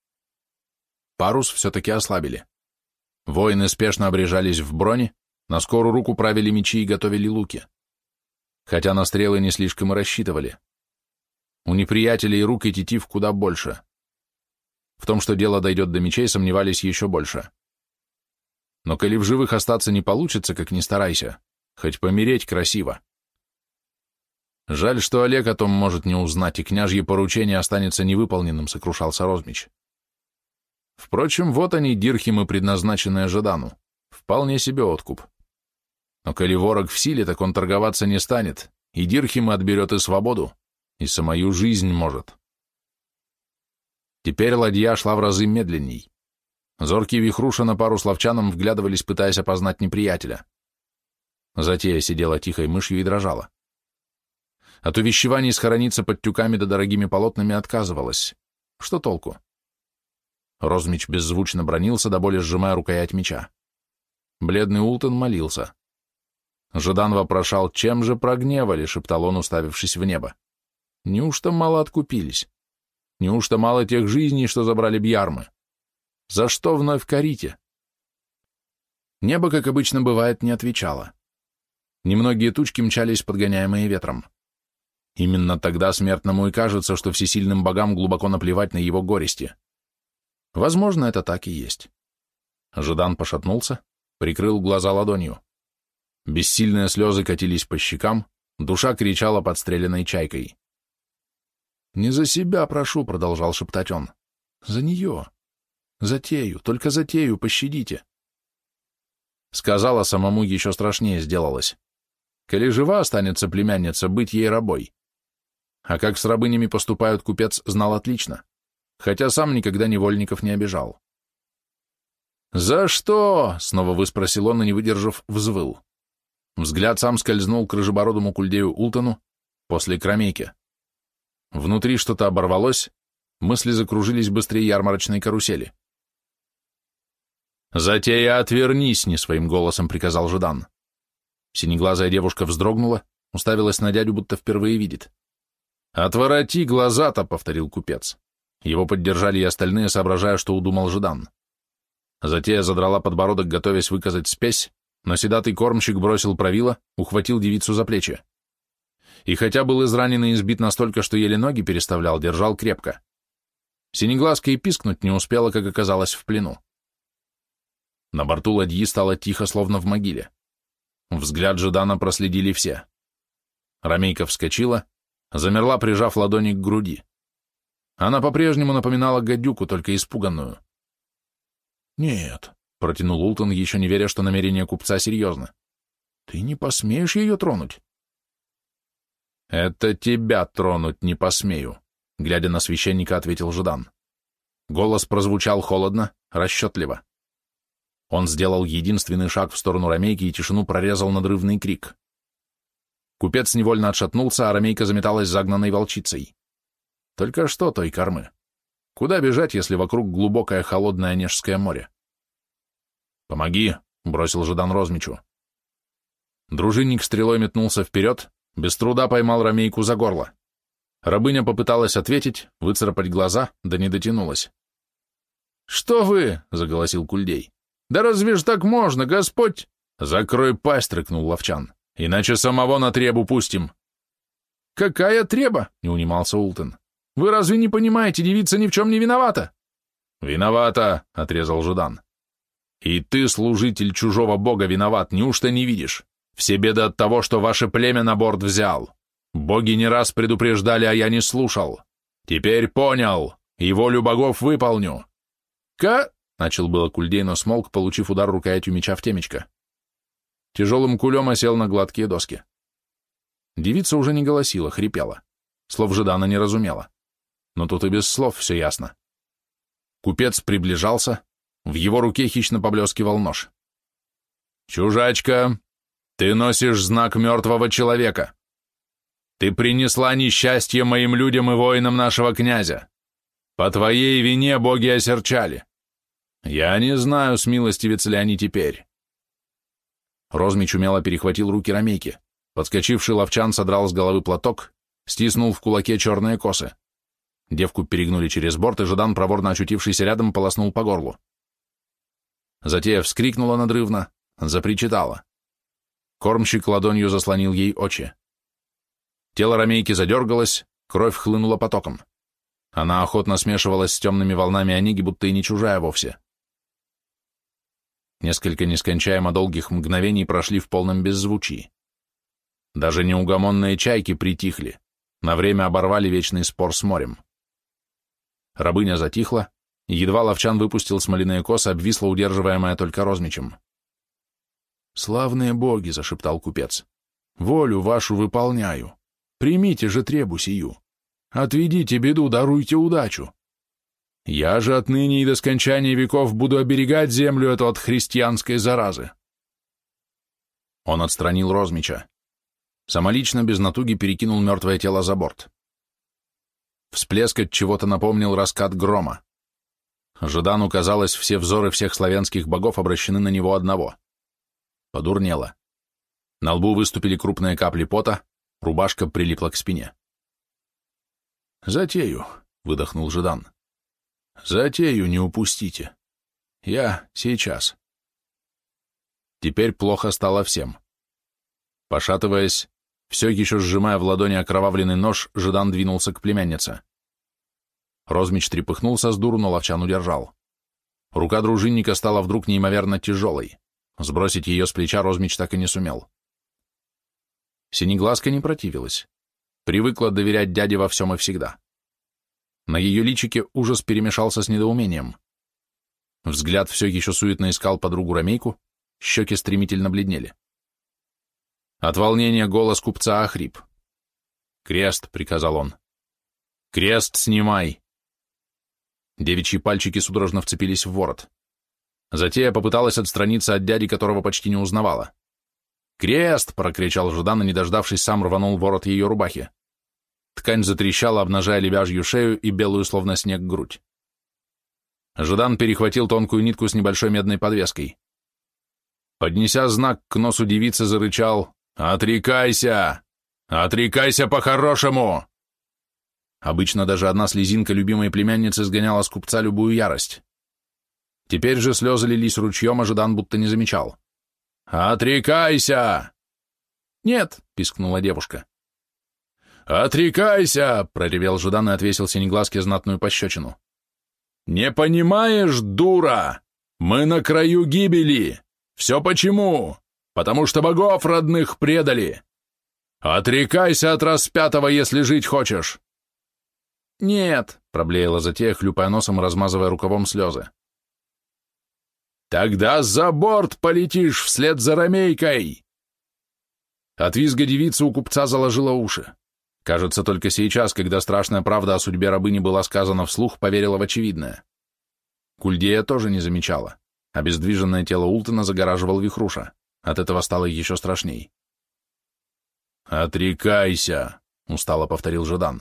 Парус все-таки ослабили. Воины спешно обрежались в брони, на скорую руку правили мечи и готовили луки. Хотя на стрелы не слишком и рассчитывали. У неприятелей рук и тетив куда больше. В том, что дело дойдет до мечей, сомневались еще больше. Но коли в живых остаться не получится, как ни старайся, хоть помереть красиво. Жаль, что Олег о том может не узнать, и княжье поручение останется невыполненным, сокрушался Розмич. Впрочем, вот они, дирхемы, предназначенные Жадану. Вполне себе откуп. Но коли ворог в силе, так он торговаться не станет, и дирхемы отберет и свободу, и самую жизнь может. Теперь ладья шла в разы медленней. Зоркие Вихруша на пару с ловчаном вглядывались, пытаясь опознать неприятеля. Затея сидела тихой мышью и дрожала. От увещеваний схорониться под тюками да дорогими полотнами отказывалась. Что толку? Розмич беззвучно бранился, до боли сжимая рукоять меча. Бледный Ултон молился. Жадан вопрошал, чем же прогневали, шептал он, уставившись в небо. Неужто мало откупились? Неужто мало тех жизней, что забрали бьярмы? За что вновь корите? Небо, как обычно бывает, не отвечало. Немногие тучки мчались, подгоняемые ветром. Именно тогда смертному и кажется, что всесильным богам глубоко наплевать на его горести. Возможно, это так и есть. Жадан пошатнулся, прикрыл глаза ладонью. Бессильные слезы катились по щекам, душа кричала подстреленной чайкой. «Не за себя прошу», — продолжал шептать он. «За нее. Затею, только затею, пощадите». Сказала, самому еще страшнее сделалось. Коли жива останется племянница, быть ей рабой. А как с рабынями поступают, купец знал отлично, хотя сам никогда невольников не обижал. «За что?» — снова выспросил он, и, не выдержав, взвыл. Взгляд сам скользнул к рыжебородому кульдею Ултону, после к ромейке. Внутри что-то оборвалось, мысли закружились быстрее ярмарочной карусели. «Затея, отвернись!» — не своим голосом приказал Жадан. Синеглазая девушка вздрогнула, уставилась на дядю, будто впервые видит. «Отвороти глаза-то!» — повторил купец. Его поддержали и остальные, соображая, что удумал Жадан. Затея задрала подбородок, готовясь выказать спесь, но седатый кормщик бросил правило, ухватил девицу за плечи. И хотя был изранен и избит настолько, что еле ноги переставлял, держал крепко. Синеглазка и пискнуть не успела, как оказалась в плену. На борту ладьи стало тихо, словно в могиле. Взгляд Жадана проследили все. Ромейка вскочила, замерла, прижав ладони к груди. Она по-прежнему напоминала гадюку, только испуганную. «Нет», — протянул Ултон, еще не веря, что намерение купца серьезно. «Ты не посмеешь ее тронуть?» «Это тебя тронуть не посмею», — глядя на священника, ответил Жадан. Голос прозвучал холодно, расчетливо. Он сделал единственный шаг в сторону ромейки, и тишину прорезал надрывный крик. Купец невольно отшатнулся, а ромейка заметалась загнанной волчицей. Только что той кормы? Куда бежать, если вокруг глубокое холодное Онежское море? «Помоги», — бросил Жадан Розмичу. Дружинник стрелой метнулся вперед, без труда поймал ромейку за горло. Рабыня попыталась ответить, выцарапать глаза, да не дотянулась. «Что вы?» — заголосил Кульдей. «Да разве ж так можно, Господь?» «Закрой пасть!» — рыкнул Ловчан. «Иначе самого на требу пустим!» «Какая треба?» — не унимался Ултон. «Вы разве не понимаете, девица ни в чем не виновата?» «Виновата!» — отрезал Жадан. «И ты, служитель чужого бога, виноват, неужто не видишь? Все беды от того, что ваше племя на борт взял. Боги не раз предупреждали, а я не слушал. Теперь понял, и волю богов выполню». Начал было Кульдей, но смолк, получив удар рукоятью меча в темечко. Тяжелым кулем осел на гладкие доски. Девица уже не голосила, хрипела. Слов Жадана не разумела. Но тут и без слов все ясно. Купец приближался, в его руке хищно поблескивал нож. «Чужачка!» Ты носишь знак мертвого человека. Ты принесла несчастье моим людям и воинам нашего князя. По твоей вине боги осерчали. Я не знаю, смилостивятся ли они теперь». Розмич умело перехватил руки ромейки. Подскочивший ловчан содрал с головы платок, стиснул в кулаке черные косы. Девку перегнули через борт, и Жадан, проворно очутившийся рядом, полоснул по горлу. Затея вскрикнула надрывно, запричитала. Кормщик ладонью заслонил ей очи. Тело ромейки задергалось, кровь хлынула потоком. Она охотно смешивалась с темными волнами Онеги, будто и не чужая вовсе. Несколько нескончаемо долгих мгновений прошли в полном беззвучии. Даже неугомонные чайки притихли, на время оборвали вечный спор с морем. Рабыня затихла, едва ловчан выпустил смоляные косы, обвисла, удерживаемая только Розмичем. «Славные боги!» — зашептал купец. «Волю вашу выполняю. Примите же требу сию. Отведите беду, даруйте удачу. Я же отныне и до скончания веков буду оберегать землю эту от христианской заразы». Он отстранил Розмича. Самолично, без натуги, перекинул мертвое тело за борт. Всплеск от чего-то напомнил раскат грома. Жадану казалось, все взоры всех славянских богов обращены на него одного. Подурнело. На лбу выступили крупные капли пота, рубашка прилипла к спине. «Затею», — выдохнул Жадан. «Затею не упустите. Я сейчас». Теперь плохо стало всем. Пошатываясь, все еще сжимая в ладони окровавленный нож, Жадан двинулся к племяннице. Розмич трепыхнулся с дуру, но ловчан удержал. Рука дружинника стала вдруг неимоверно тяжелой. Сбросить ее с плеча Розмич так и не сумел. Синеглазка не противилась. Привыкла доверять дяде во всем и всегда. На ее личике ужас перемешался с недоумением. Взгляд все еще суетно искал подругу Ромейку, щеки стремительно бледнели. От волнения голос купца охрип. «Крест», — приказал он. «Крест снимай!» Девичьи пальчики судорожно вцепились в ворот. Затея попыталась отстраниться от дяди, которого почти не узнавала. «Крест!» — прокричал Жадан, и, не дождавшись, сам рванул ворот ее рубахи. Ткань затрещала, обнажая лебяжью шею и белую, словно снег, грудь. Жадан перехватил тонкую нитку с небольшой медной подвеской. Поднеся знак к носу девицы, зарычал: «Отрекайся! Отрекайся по-хорошему!» Обычно даже одна слезинка любимой племянницы сгоняла с купца любую ярость. Теперь же слезы лились ручьем, а Жадан будто не замечал. «Отрекайся!» «Нет!» — пискнула девушка. «Отрекайся!» — проревел Жадан и отвесил Синеглазке знатную пощечину. «Не понимаешь, дура? Мы на краю гибели! Все почему? Потому что богов родных предали! Отрекайся от распятого, если жить хочешь!» «Нет!» — проблеяла затея, хлюпая носом и размазывая рукавом слезы. «Тогда за борт полетишь вслед за Ромейкой!» От визга девицы у купца заложила уши. Кажется, только сейчас, когда страшная правда о судьбе рабыни была сказана вслух, поверила в очевидное. Кульдея тоже не замечала. Обездвиженное тело Ултона загораживал Вихруша. От этого стало еще страшней. «Отрекайся!» — устало повторил Жадан.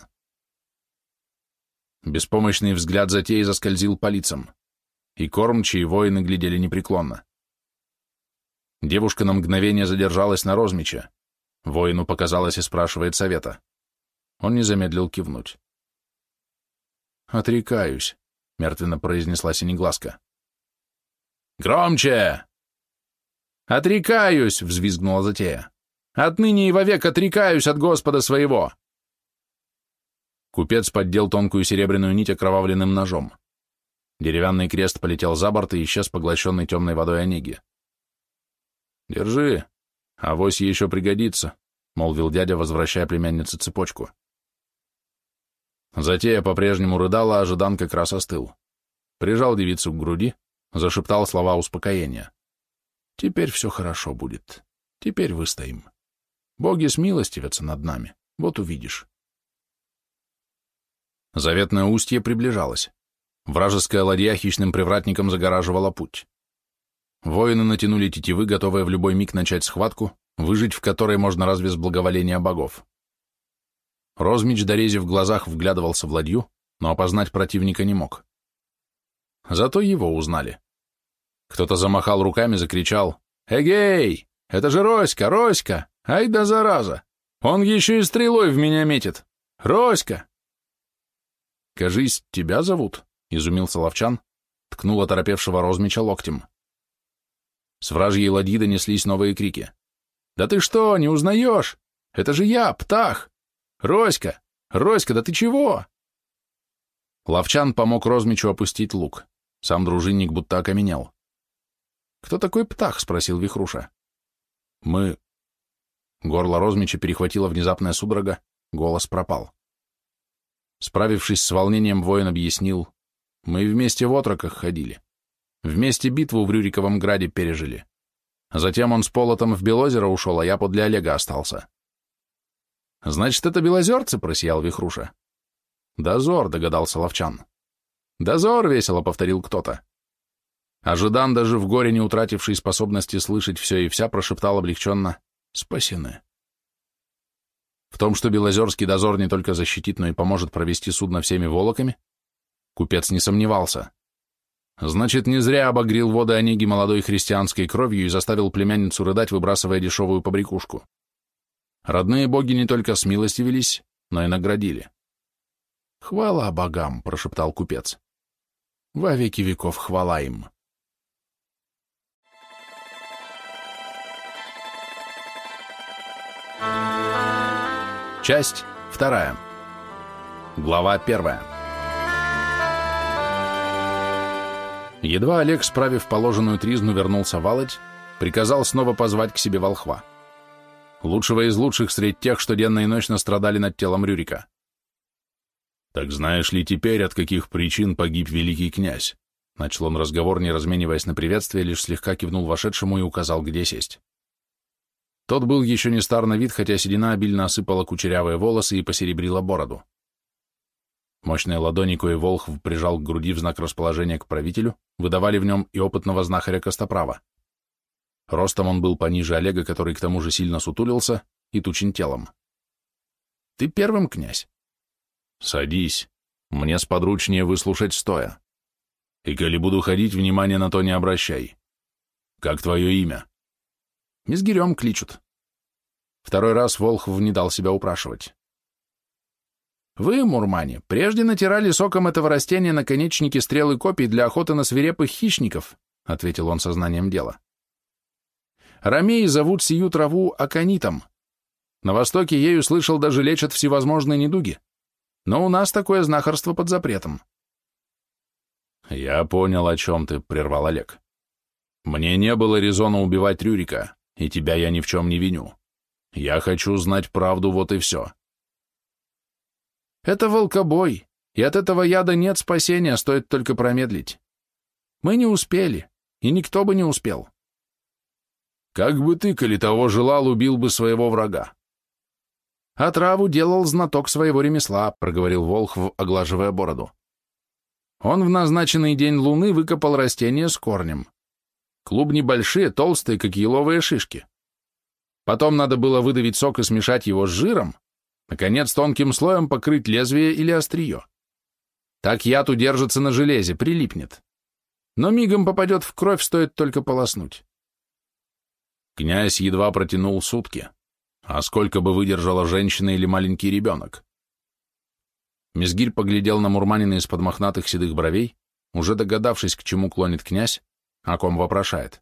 Беспомощный взгляд затеи заскользил по лицам. И кормчие, и воины глядели непреклонно. Девушка на мгновение задержалась на Розмиче. Воину показалось и спрашивает совета. Он не замедлил кивнуть. «Отрекаюсь», — мертвенно произнесла Синеглазка. «Громче!» «Отрекаюсь!» — взвизгнула затея. «Отныне и вовек отрекаюсь от Господа своего!» Купец поддел тонкую серебряную нить окровавленным ножом. Деревянный крест полетел за борт и исчез, поглощенный темной водой Онеги. «Держи, авось еще пригодится», — молвил дядя, возвращая племяннице цепочку. Затея по-прежнему рыдала, а Жадан как раз остыл. Прижал девицу к груди, зашептал слова успокоения. «Теперь все хорошо будет. Теперь выстоим. Боги смилостивятся над нами. Вот увидишь». Заветное устье приближалось. Вражеская ладья хищным привратником загораживала путь. Воины натянули тетивы, готовые в любой миг начать схватку, выжить в которой можно разве с благоволения богов. Розмич, дорезив в глазах, вглядывался в ладью, но опознать противника не мог. Зато его узнали. Кто-то замахал руками, закричал: «Эгей! Это же Роська! Роська! Ай да зараза! Он еще и стрелой в меня метит! Роська!» «Кажись, тебя зовут?» — изумился Ловчан, ткнул оторопевшего Розмича локтем. С вражьей ладьи донеслись новые крики. «Да ты что, не узнаешь? Это же я, Птах! Роська! Роська, да ты чего?» Ловчан помог Розмичу опустить лук. Сам дружинник будто окаменел. «Кто такой Птах?» — спросил Вихруша. «Мы...» Горло Розмича перехватило внезапная судорога, голос пропал. Справившись с волнением, воин объяснил: «Мы вместе в отроках ходили. Вместе битву в Рюриковом граде пережили. Затем он с Полотом в Белозеро ушел, а я подле Олега остался». «Значит, это белозерцы?» — просиял Вихруша. «Дозор», — догадался Ловчан. «Дозор», — весело повторил кто-то. А Жидан, даже в горе не утративший способности слышать все и вся, прошептал облегченно: «Спасены». В том, что Белозерский дозор не только защитит, но и поможет провести судно всеми волоками, купец не сомневался. Значит, не зря обогрел воды Онеги молодой христианской кровью и заставил племянницу рыдать, выбрасывая дешевую побрякушку. Родные боги не только смилостивились, но и наградили. «Хвала богам», — прошептал купец. «Во веки веков хвала им». Часть 2. Глава 1. Едва Олег, справив положенную тризну, вернулся в Алать, приказал снова позвать к себе волхва. Лучшего из лучших среди тех, что денно и ночно страдали над телом Рюрика. «Так знаешь ли теперь, от каких причин погиб великий князь?» Начал он разговор, не размениваясь на приветствие, лишь слегка кивнул вошедшему и указал, где сесть. Тот был еще не стар на вид, хотя седина обильно осыпала кучерявые волосы и посеребрила бороду. Мощные ладони, кои волхв прижал к груди в знак расположения к правителю, выдавали в нем и опытного знахаря Костоправа. Ростом он был пониже Олега, который к тому же сильно сутулился, и тучен телом. «Ты первым, князь?» «Садись. Мне сподручнее выслушать стоя. И коли буду ходить, внимания на то не обращай. Как твое имя?» «Мизгирем кличут». Второй раз волхв не дал себя упрашивать. «Вы, мурмане, прежде натирали соком этого растения наконечники стрел и копий для охоты на свирепых хищников», — ответил он сознанием дела. «Ромеи зовут сию траву аконитом. На Востоке ею, слышал, даже лечат всевозможные недуги. Но у нас такое знахарство под запретом». «Я понял, о чем ты», — прервал Олег. «Мне не было резона убивать Рюрика, и тебя я ни в чем не виню. Я хочу знать правду, вот и все». «Это волкобой, и от этого яда нет спасения, стоит только промедлить. Мы не успели, и никто бы не успел». «Как бы ты, коли того желал, убил бы своего врага?» «А траву делал знаток своего ремесла», — проговорил волхв, оглаживая бороду. «Он в назначенный день луны выкопал растение с корнем. Клубни большие, толстые, как еловые шишки. Потом надо было выдавить сок и смешать его с жиром, наконец тонким слоем покрыть лезвие или острие. Так яд удержится на железе, прилипнет. Но мигом попадет в кровь, стоит только полоснуть». Князь едва протянул сутки. А сколько бы выдержала женщина или маленький ребенок? Мизгирь поглядел на Мурманина из-под мохнатых седых бровей, уже догадавшись, к чему клонит князь, о ком вопрошает.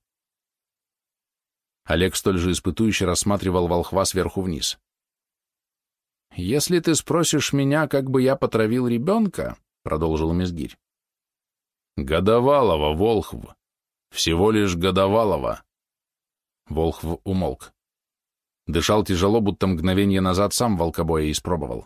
Олег столь же испытующе рассматривал волхва сверху вниз. «Если ты спросишь меня, как бы я потравил ребенка, — продолжил Мизгирь, — годовалого, волхв, всего лишь годовалого». Волхв умолк. Дышал тяжело, будто мгновение назад сам волкобоя испробовал.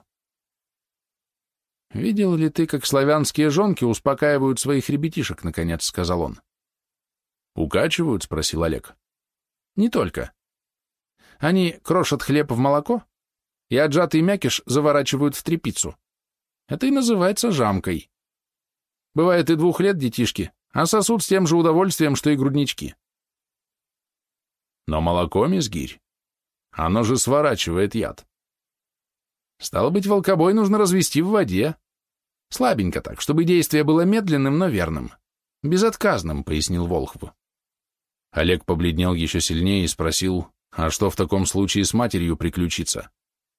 «Видел ли ты, как славянские жонки успокаивают своих ребятишек, — наконец сказал он. — Укачивают? — спросил Олег. — Не только. Они крошат хлеб в молоко и отжатый мякиш заворачивают в тряпицу. Это и называется жамкой. Бывает и 2 лет детишки, а сосут с тем же удовольствием, что и груднички. Но молоко, Мизгирь, Оно же сворачивает яд. Стало быть, волкобой нужно развести в воде. Слабенько так, чтобы действие было медленным, но верным. Безотказным, пояснил Волхв. Олег побледнел еще сильнее и спросил, а что в таком случае с матерью приключится?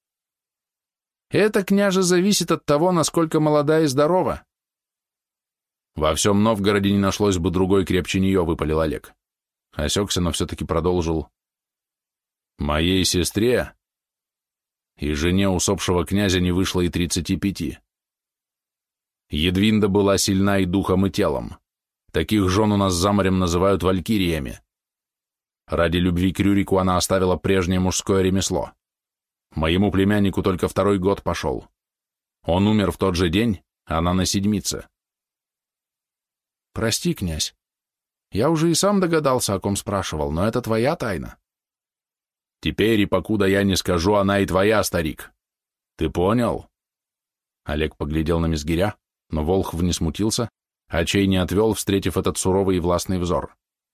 Это, княже, зависит от того, насколько молода и здорова. Во всем Новгороде не нашлось бы другой крепче нее, выпалил Олег. Осекся, но все-таки продолжил. Моей сестре и жене усопшего князя не вышло и 35. Едвинда была сильна и духом, и телом. Таких жен у нас за морем называют валькириями. Ради любви к Рюрику она оставила прежнее мужское ремесло. Моему племяннику только 2-й год пошел. Он умер в тот же день, она на седмице. Прости, князь. Я уже и сам догадался, о ком спрашивал, но это твоя тайна. Теперь, и покуда я не скажу, она и твоя, старик. Ты понял? Олег поглядел на Мизгиря, но Волхв не смутился, а очей не отвел, встретив этот суровый и властный взор.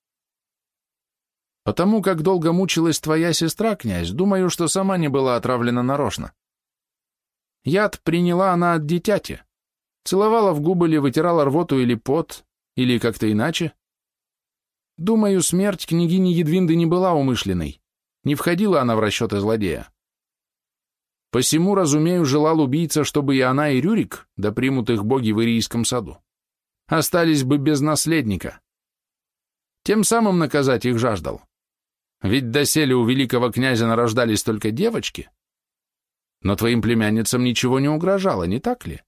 Потому как долго мучилась твоя сестра, князь, думаю, что сама не была отравлена нарочно. Яд приняла она от дитяти. Целовала в губы или вытирала рвоту или пот, или как-то иначе. Думаю, смерть княгини Едвинды не была умышленной. Не входила она в расчеты злодея. Посему, разумею, желал убийца, чтобы и она, и Рюрик, да примут их боги в Ирийском саду, остались бы без наследника. Тем самым наказать их жаждал. Ведь доселе у великого князя нарождались только девочки. Но твоим племянницам ничего не угрожало, не так ли?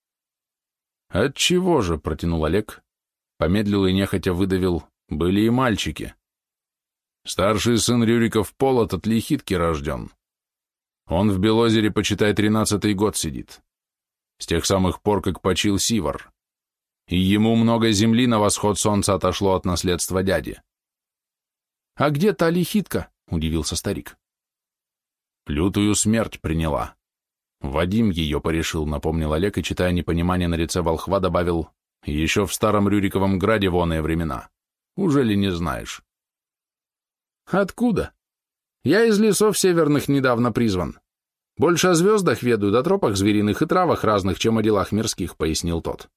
Отчего же, протянул Олег, помедлил и нехотя выдавил, были и мальчики. Старший сын Рюриков Полот от Лихитки рожден. Он в Белозере, почитай, 13-й год сидит. С тех самых пор, как почил Сивар. И ему много земли на восход солнца отошло от наследства дяди. «А где та Лихитка?» — удивился старик. «Лютую смерть приняла. Вадим ее порешил», — напомнил Олег, и, читая непонимание на лице волхва, добавил, «еще в старом Рюриковом граде воные времена. Уже ли не знаешь?» «Откуда? Я из лесов северных недавно призван. Больше о звездах ведаю, о тропах звериных и травах разных, чем о делах мирских», — пояснил тот.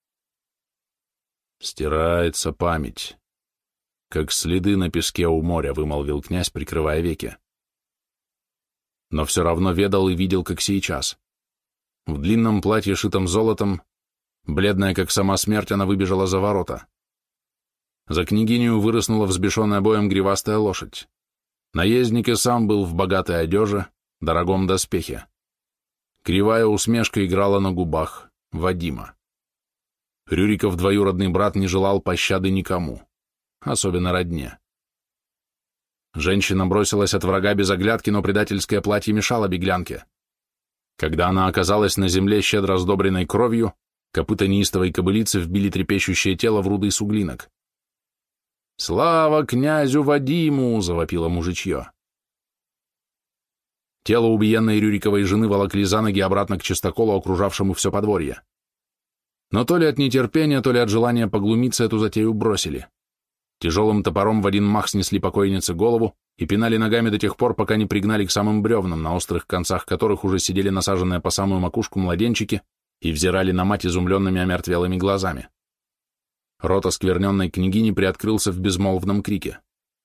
«Стирается память, как следы на песке у моря», — вымолвил князь, прикрывая веки. Но все равно ведал и видел, как сейчас. В длинном платье, шитом золотом, бледная, как сама смерть, она выбежала за ворота. За княгинью выроснула взбешенная боем гривастая лошадь. Наездник и сам был в богатой одежде, дорогом доспехе. Кривая усмешка играла на губах Вадима. Рюриков двоюродный брат не желал пощады никому, особенно родне. Женщина бросилась от врага без оглядки, но предательское платье мешало беглянке. Когда она оказалась на земле, щедро сдобренной кровью, копыта неистовой кобылицы вбили трепещущее тело в рудый суглинок. «Слава князю Вадиму!» — завопило мужичье. Тело убиенной Рюриковой жены волокли за ноги обратно к чистоколу, окружавшему все подворье. Но то ли от нетерпения, то ли от желания поглумиться эту затею бросили. Тяжелым топором в один мах снесли покойнице голову и пинали ногами до тех пор, пока не пригнали к самым бревнам, на острых концах которых уже сидели насаженные по самую макушку младенчики и взирали на мать изумленными омертвелыми глазами. Рот оскверненной княгини приоткрылся в безмолвном крике.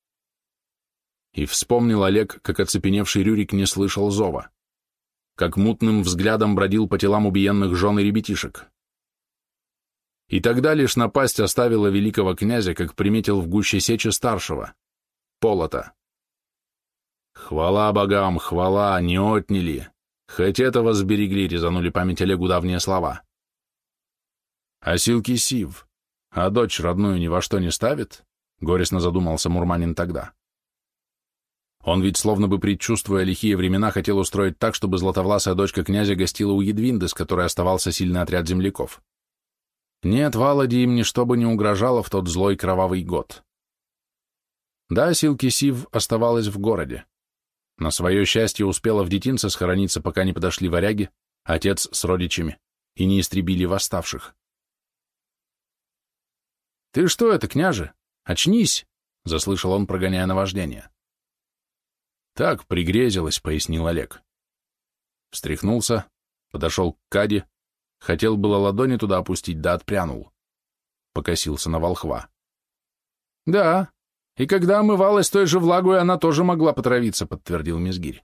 И вспомнил Олег, как оцепеневший Рюрик не слышал зова, как мутным взглядом бродил по телам убиенных жен и ребятишек. И тогда лишь напасть оставила великого князя, как приметил в гуще сечи старшего, Полота. «Хвала богам, хвала, не отняли, хоть этого сберегли», — резанули память Олегу давние слова. «А Силки Сив, а дочь родную ни во что не ставит?» — горестно задумался Мурманин тогда. Он ведь, словно бы предчувствуя лихие времена, хотел устроить так, чтобы златовласая дочка князя гостила у Едвинды, с которой оставался сильный отряд земляков. Нет, Валаде им ничто бы не угрожало в тот злой кровавый год. Да, Силки Сив оставалась в городе. На свое счастье успела в детинце схорониться, пока не подошли варяги, отец с родичами, и не истребили восставших. «Ты что это, княже? Очнись!» — заслышал он, прогоняя наваждение. Так, пригрезилось, пояснил Олег. Встряхнулся, подошел к Каде, хотел было ладони туда опустить, да отпрянул. Покосился на волхва. Да, и когда омывалась той же влагой, она тоже могла потравиться, подтвердил Мизгирь.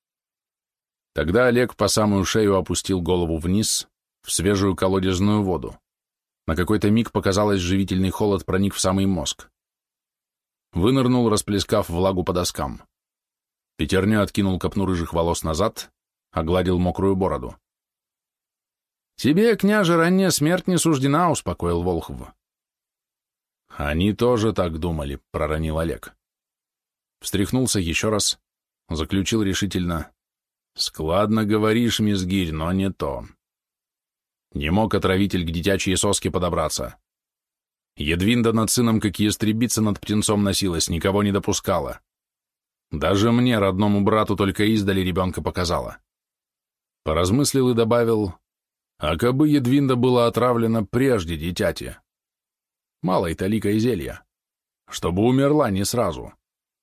Тогда Олег по самую шею опустил голову вниз, в свежую колодезную воду. На какой-то миг показалось, живительный холод проник в самый мозг. Вынырнул, расплескав влагу по доскам. Пятерню откинул копну рыжих волос назад, огладил мокрую бороду. «Тебе, княже, ранняя смерть не суждена», — успокоил Волхв. «Они тоже так думали», — проронил Олег. Встряхнулся еще раз, заключил решительно. «Складно говоришь, Мизгирь, но не то. Не мог отравитель к дитячьей соске подобраться. Едвинда над сыном, как ястребица над птенцом носилась, никого не допускала. Даже мне, родному брату, только издали ребенка показала». Поразмыслил и добавил, «А кабы Едвинда была отравлена прежде дитяти, малой таликой зелья, чтобы умерла не сразу».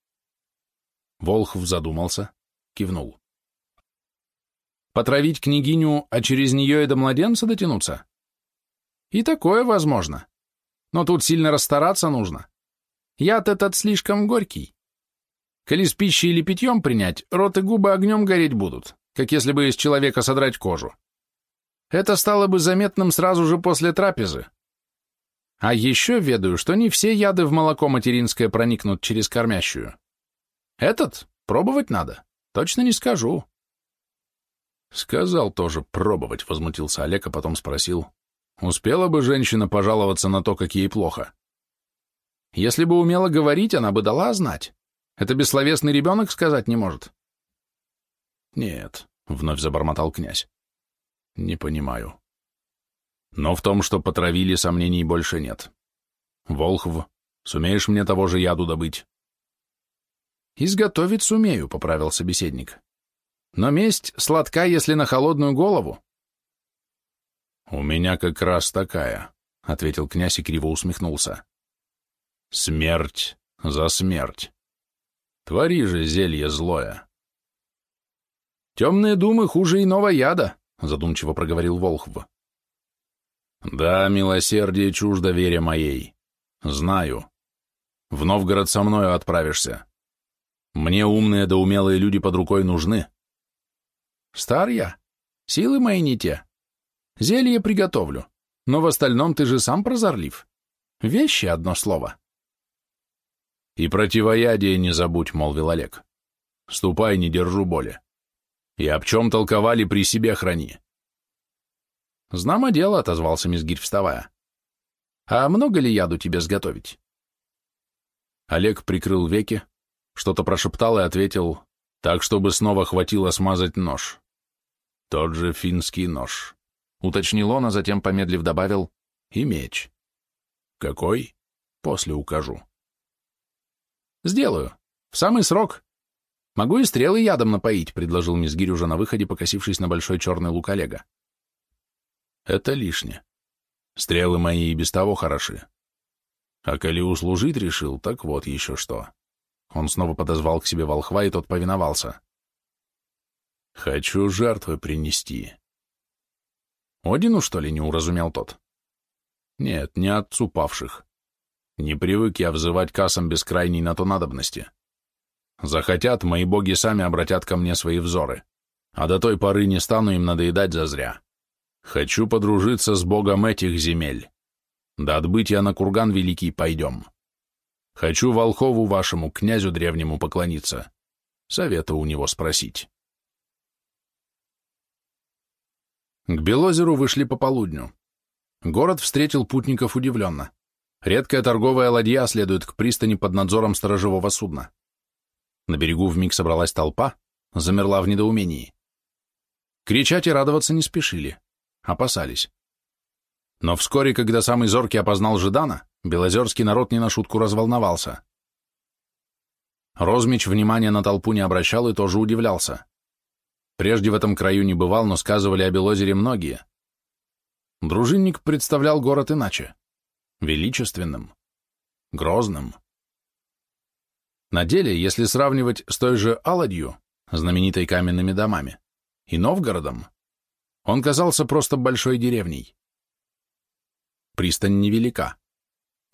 Волхв задумался, кивнул. «Потравить княгиню, а через нее и до младенца дотянуться? И такое возможно. Но тут сильно расстараться нужно. Яд этот слишком горький. Коли с пищей или питьем принять, рот и губы огнем гореть будут, как если бы из человека содрать кожу. Это стало бы заметным сразу же после трапезы. А еще ведаю, что не все яды в молоко материнское проникнут через кормящую. Этот пробовать надо, точно не скажу». «Сказал тоже пробовать», — возмутился Олег, а потом спросил, «Успела бы женщина пожаловаться на то, как ей плохо?» «Если бы умела говорить, она бы дала знать. Это бессловесный ребенок сказать не может». «Нет», — вновь забормотал князь, — «не понимаю. Но в том, что потравили, сомнений больше нет. Волхв, сумеешь мне того же яду добыть?» «Изготовить сумею», — поправил собеседник. «Но месть сладка, если на холодную голову». «У меня как раз такая», — ответил князь и криво усмехнулся. «Смерть за смерть. Твори же зелье злое». «Темные думы хуже иного яда», — задумчиво проговорил Волхв. «Да, милосердие чуждо вере моей. Знаю. В Новгород со мною отправишься. Мне умные да умелые люди под рукой нужны». «Стар я. Силы мои не те. Зелье приготовлю, но в остальном ты же сам прозорлив. Вещи, одно слово». «И противоядие не забудь», — молвил Олег. «Ступай, не держу боли. И об чем толковали, при себе храни». «Знамо дело», — отозвался Мизгирь, вставая. «А много ли яду тебе сготовить?» Олег прикрыл веки, что-то прошептал и ответил, так, чтобы снова хватило смазать нож. Тот же финский нож. Уточнил он, а затем, помедлив, добавил, и меч. «Какой? После укажу». «Сделаю. В самый срок. Могу и стрелы ядом напоить», — предложил Мизгирь уже на выходе, покосившись на большой черный лук Олега. «Это лишнее. Стрелы мои и без того хороши. А коли услужить решил, так вот еще что». Он снова подозвал к себе волхва, и тот повиновался. «Хочу жертвы принести». «Одину, что ли?» — не уразумел тот. «Нет, не отцу павших. Не привык я взывать касам без крайней на то надобности. Захотят, мои боги сами обратят ко мне свои взоры, а до той поры не стану им надоедать зазря. Хочу подружиться с богом этих земель. До отбытия на курган великий пойдем. Хочу волхову вашему, князю древнему, поклониться, совета у него спросить». К Белозеру вышли по полудню. Город встретил путников удивленно. Редкая торговая ладья следует к пристани под надзором сторожевого судна. На берегу вмиг собралась толпа, замерла в недоумении. Кричать и радоваться не спешили, опасались. Но вскоре, когда самый зоркий опознал Жидана, белозерский народ не на шутку разволновался. Розмич внимания на толпу не обращал и тоже удивлялся. Прежде в этом краю не бывал, но сказывали о Белозере многие. Дружинник представлял город иначе. Величественным. Грозным. На деле, если сравнивать с той же Аладью, знаменитой каменными домами, и Новгородом, он казался просто большой деревней. Пристань невелика.